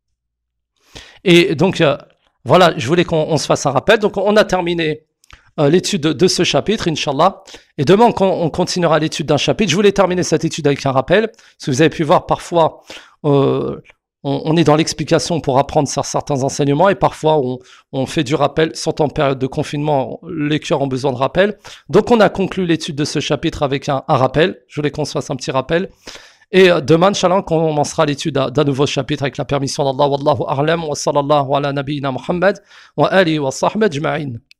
Et donc euh, voilà, je voulais qu'on on se fasse un rappel. Donc on a terminé euh, l'étude de, de ce chapitre, Inch'Allah. Et demain on, on continuera l'étude d'un chapitre. Je voulais terminer cette étude avec un rappel, parce que vous avez pu voir parfois euh, on, on est dans l'explication pour apprendre certains enseignements et parfois on, on fait du rappel, surtout en période de confinement, les cœurs ont besoin de rappel. Donc on a conclu l'étude de ce chapitre avec un, un rappel. Je voulais qu'on se fasse un petit rappel. Et demain, Inch'Allah, on commencera l'étude d'un nouveau chapitre avec la permission d'Allah. Wallahu a'lam wa sallallahu ala nabiyyina Muhammad wa alihi wa sahbihi ajma'in.